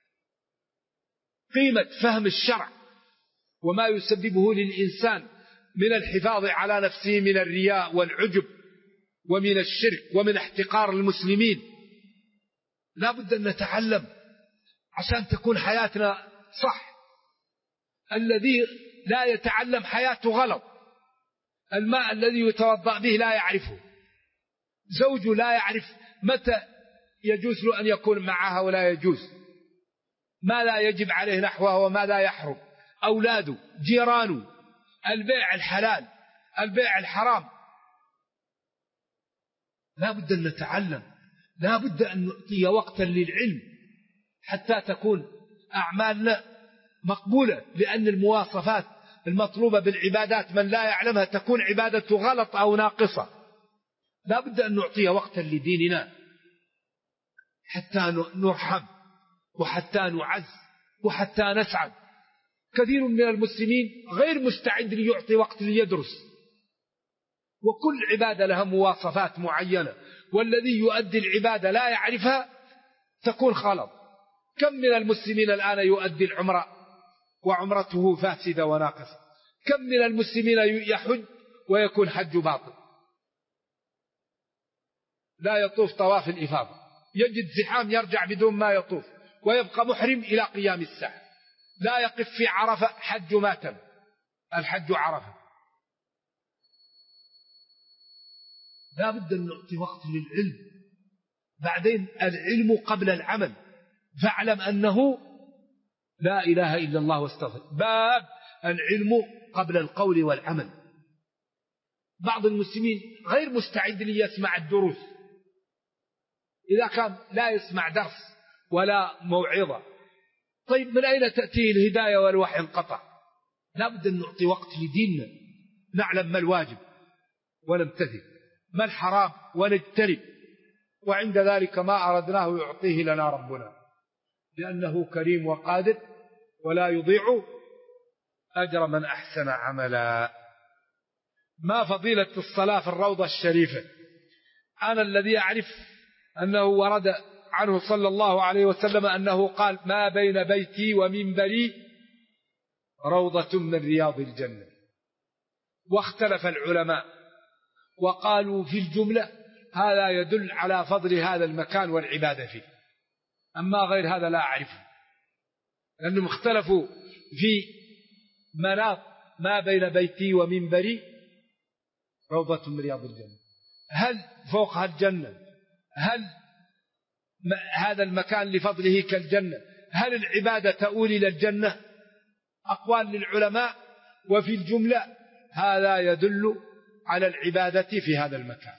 قيمة فهم الشرع وما يسببه للإنسان من الحفاظ على نفسه من الرياء والعجب ومن الشرك ومن احتقار المسلمين. لا بد أن نتعلم عشان تكون حياتنا صح. الذي لا يتعلم حياته غلط. الماء الذي يتوضأ به لا يعرفه، زوجه لا يعرف متى يجوز له أن يكون معها ولا يجوز، ما لا يجب عليه نحوه وما لا يحرم، أولاده، جيرانه، البيع الحلال، البيع الحرام. لا بد أن نتعلم، لا بد أن نعطي وقتا للعلم حتى تكون أعمالنا مقبولة، لأن المواصفات المطلوبة بالعبادات من لا يعلمها تكون عبادته غلط أو ناقصة. لا بد أن نعطي وقتا لديننا حتى نرحم وحتى نعز وحتى نسعد. كثير من المسلمين غير مستعد ليعطي وقت ليدرس، وكل عبادة لها مواصفات معينة، والذي يؤدي العبادة لا يعرفها تكون خلط. كم من المسلمين الآن يؤدي العمرة وعمرته فاسدة وناقصة؟ كم من المسلمين يحج ويكون حج باطل؟ لا يطوف طواف الإفاضة، يجد زحام يرجع بدون ما يطوف ويبقى محرم إلى قيام الساعة. لا يقف في عرفة، حج ما تم، الحج عرفة. لا بد أن نعطي وقت للعلم. بعدين العلم قبل العمل، فاعلم أنه لا إله إلا الله واستغفر. باب العلم قبل القول والعمل. بعض المسلمين غير مستعد ليسمع الدروس، إذا كان لا يسمع درس ولا موعظة، طيب من أين تأتيه الهداية والوحي انقطع؟ لا بد أن نعطي وقت لديننا، نعلم ما الواجب ونمتثل، ما الحرام ونجتنب، وعند ذلك ما أردناه يعطيه لنا ربنا، لأنه كريم وقادر ولا يضيع أجر من أحسن عملا. ما فضيلة الصلاة في الروضة الشريفة؟ أنا الذي أعرف أنه ورد عنه صلى الله عليه وسلم أنه قال: ما بين بيتي ومنبري روضة من رياض الجنة. واختلف العلماء وقالوا في الجملة هذا يدل على فضل هذا المكان والعبادة فيه، أما غير هذا لا أعرفه، لأنهم اختلفوا في مناط ما بين بيتي ومنبري روضة من رياض الجنة. هل فوقها الجنة؟ هل هذا المكان لفضله كالجنة؟ هل العبادة تؤول إلى الجنة؟ أقوال للعلماء، وفي الجملة هذا يدل على العبادة في هذا المكان.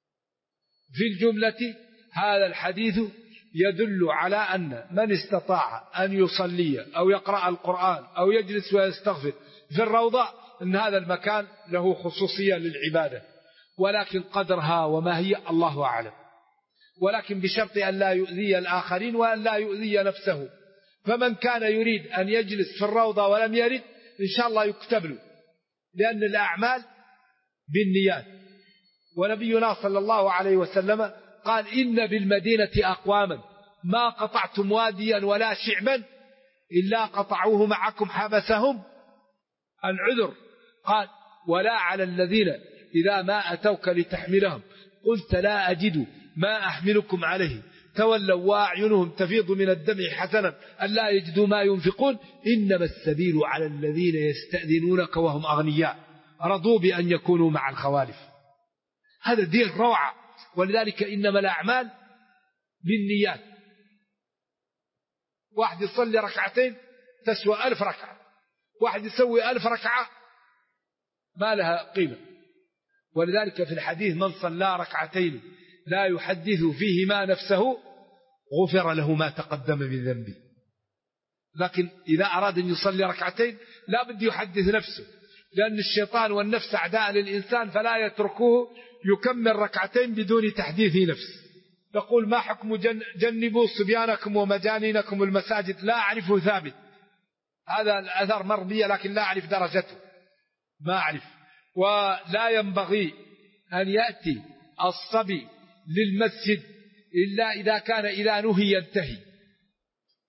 في الجملة هذا الحديث يدل على أن من استطاع أن يصلي أو يقرأ القرآن أو يجلس ويستغفر في الروضة أن هذا المكان له خصوصية للعبادة، ولكن قدرها وما هي الله أعلم، ولكن بشرط أن لا يؤذي الآخرين وأن لا يؤذي نفسه. فمن كان يريد أن يجلس في الروضة ولم يرد إن شاء الله يكتب له، لأن الأعمال بالنيات. ونبينا صلى الله عليه وسلم قال: إن بالمدينة أقواما ما قطعتم واديا ولا شعبا إلا قطعوه معكم حبسهم العذر. قال: ولا على الذين إذا ما أتوك لتحملهم قلت لا أجد ما أحملكم عليه تولوا وأعينهم تفيض من الدمع حسنا ألا يجدوا ما ينفقون إنما السبيل على الذين يستأذنونك وهم أغنياء رضوا بأن يكونوا مع الخوالف. هذا دين روعة، ولذلك إنما الأعمال بالنيات. واحد يصلي ركعتين تسوى 1000 ركعة، واحد يسوي 1000 ركعة ما لها قيمة. ولذلك في الحديث: من صلى ركعتين لا يحدث فيهما نفسه غفر له ما تقدم من ذنبه. لكن إذا أراد أن يصلي ركعتين لا بد يحدث نفسه، لأن الشيطان والنفس أعداء للإنسان، فلا يتركوه يكمل ركعتين بدون تحديث نفس. يقول: ما حكم جنبوا صبيانكم ومجانينكم المساجد؟ لا أعرفه ثابت، هذا الأثر مر بي لكن لا أعرف درجته، ما أعرف. ولا ينبغي أن يأتي الصبي للمسجد إلا إذا كان إذا نهي ينتهي،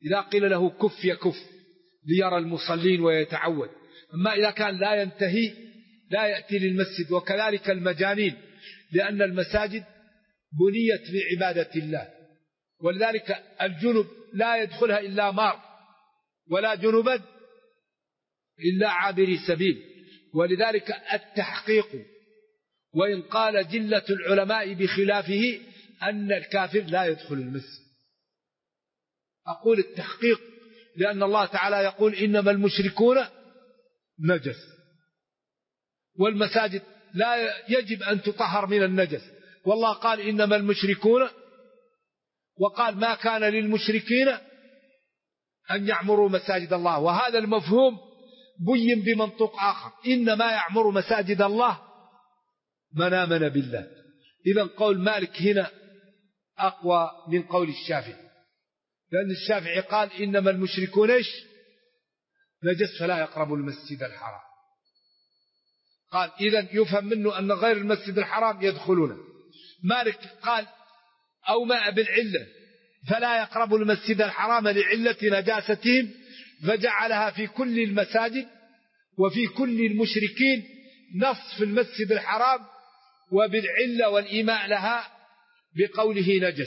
إذا قيل له كف يكف ليرى المصلين ويتعود. أما إذا كان لا ينتهي لا يأتي للمسجد. وكذلك المجانين، لأن المساجد بنيت لعبادة الله، ولذلك الجنب لا يدخلها إلا مار، ولا جنبا إلا عابري سبيل. ولذلك التحقيق، وإن قال جلة العلماء بخلافه، أن الكافر لا يدخل المسجد. أقول التحقيق لأن الله تعالى يقول إنما المشركون نجس، والمساجد لا يجب أن تطهر من النجس، والله قال إنما المشركون، وقال ما كان للمشركين أن يعمروا مساجد الله. وهذا المفهوم بين بمنطق آخر، إنما يعمر مساجد الله من آمن بالله. إذن قول مالك هنا أقوى من قول الشافعي، لأن الشافعي قال إنما المشركون نجس فلا يقربوا المسجد الحرام. قال إذن يفهم منه أن غير المسجد الحرام يدخلون. مالك قال أو ما بالعلة فلا يقربوا المسجد الحرام لعلة نجاستهم، فجعلها في كل المساجد وفي كل المشركين نص في المسجد الحرام، وبالعلة والإيماء لها بقوله نجس.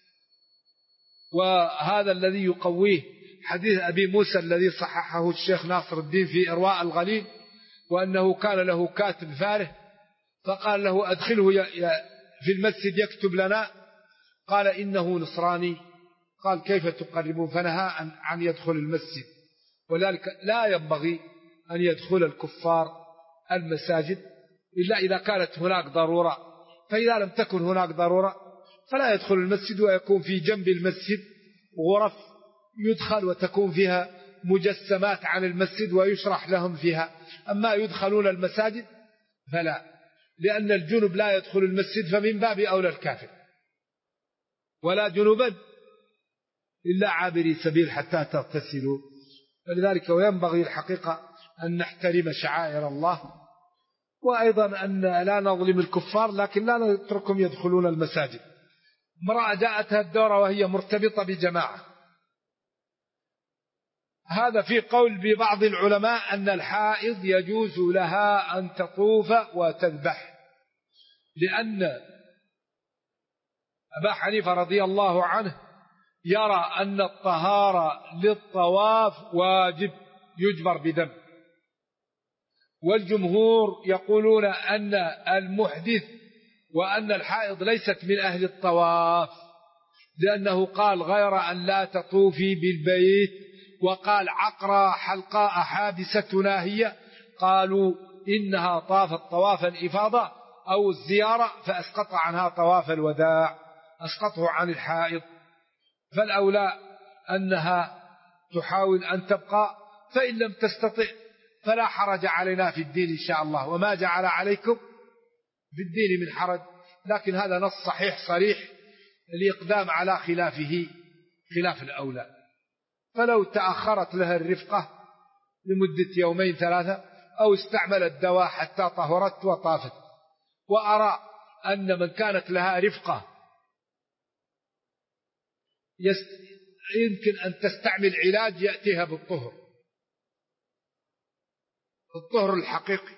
وهذا الذي يقويه حديث أبي موسى الذي صححه الشيخ ناصر الدين في إرواء الغليل، وأنه كان له كاتب فاره فقال له أدخله في المسجد يكتب لنا، قال إنه نصراني. قال كيف تقربون؟ فنهى عن يدخل المسجد. ولذلك لا ينبغي أن يدخل الكفار المساجد إلا إذا كانت هناك ضرورة، فإذا لم تكن هناك ضرورة فلا يدخل المسجد، ويكون في جنب المسجد غرف يدخل وتكون فيها مجسمات عن المسجد ويشرح لهم فيها. أما يدخلون المساجد فلا، لأن الجنب لا يدخل المسجد، فمن باب أولى الكافر. ولا جنبا إلا عابري سبيل حتى تغتسلوا. فلذلك وينبغي الحقيقة أن نحترم شعائر الله، وأيضا أن لا نظلم الكفار، لكن لا نتركهم يدخلون المساجد. امرأة جاءتها الدورة وهي مرتبطة بجماعة، هذا في قول ببعض العلماء أن الحائض يجوز لها أن تطوف وتذبح، لأن أبا حنيفة رضي الله عنه يرى أن الطهارة للطواف واجب يجبر بدم، والجمهور يقولون أن المحدث وأن الحائض ليست من أهل الطواف، لأنه قال غير أن لا تطوفي بالبيت، وقال عقرى حلقاء حابستنا هي، قالوا إنها طافت طواف الإفاضة أو الزيارة فأسقط عنها طواف الوداع، أسقطه عن الحائض. فالأولى أنها تحاول أن تبقى، فإن لم تستطع فلا حرج علينا في الدين إن شاء الله، وما جعل عليكم في الدين من حرج. لكن هذا نص صحيح صريح، الإقدام على خلافه خلاف الأولى. فلو تأخرت لها الرفقة لمدة يومين ثلاثة، أو استعملت دواء حتى طهرت وطافت. وأرى أن من كانت لها رفقة يمكن أن تستعمل علاج يأتيها بالطهر، الطهر الحقيقي،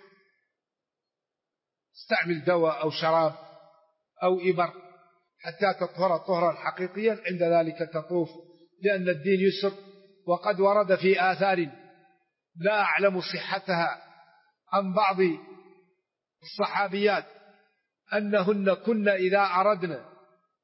استعمل دواء أو شراب أو إبر حتى تطهر طهرا حقيقيا، عند ذلك تطوف، لأن الدين يسر. وقد ورد في آثار لا أعلم صحتها عن بعض الصحابيات أنهن كن إذا أردنا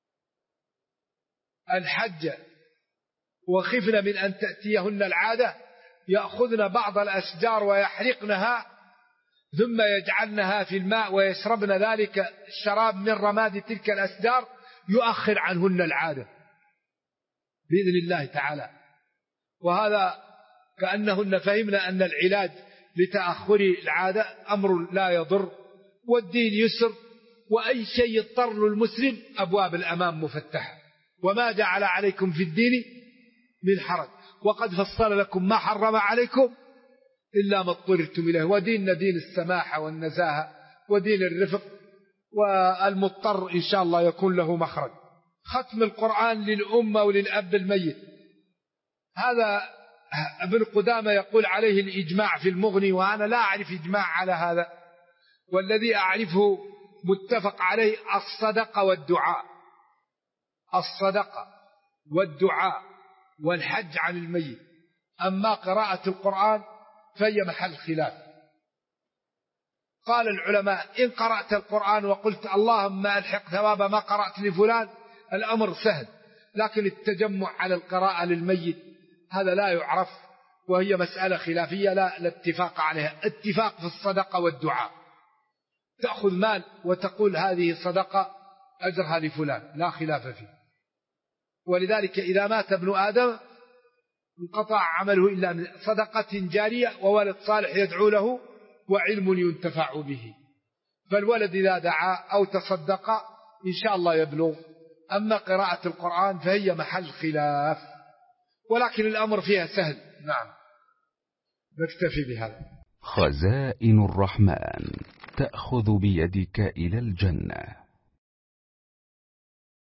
الحج وخفنا من أن تأتيهن العادة يأخذن بعض الأشجار ويحرقنها، ثم يجعلنها في الماء ويشربن ذلك الشراب من رماد تلك الأشجار، يؤخر عنهن العادة بإذن الله تعالى. وهذا كأنهن فهمنا أن العلاج لتأخر العادة أمر لا يضر، والدين يسر، وأي شيء يضطر المسلم أبواب الأمام مفتحة، وما جعل عليكم في الدين من حرج، وقد فصل لكم ما حرم عليكم إلا ما اضطررتم إليه. وديننا دين السماحة والنزاهة ودين الرفق، والمضطر إن شاء الله يكون له مخرج. ختم القرآن للأمة وللأب الميت هذا ابن قدامة يقول عليه الإجماع في المغني، وأنا لا أعرف إجماع على هذا، والذي أعرفه متفق عليه الصدقة والدعاء، الصدقة والدعاء والحج عن الميت. أما قراءة القرآن فهي محل خلاف. قال العلماء إن قرأت القرآن وقلت اللهم ألحق ثواب ما قرأت لفلان الأمر سهل، لكن التجمع على القراءة للميت هذا لا يعرف، وهي مسألة خلافية لا اتفاق عليها. اتفاق في الصدقة والدعاء، تأخذ مال وتقول هذه صدقة أجرها لفلان، لا خلاف فيه. ولذلك إذا مات ابن آدم انقطع عمله إلا من صدقة جارية وولد صالح يدعو له وعلم ينتفع به. فالولد إذا دعا أو تصدق إن شاء الله يبلغ. أما قراءة القرآن فهي محل خلاف، ولكن الأمر فيها سهل. نعم، نكتفي بهذا. خزائن الرحمن تأخذ بيدك إلى الجنة.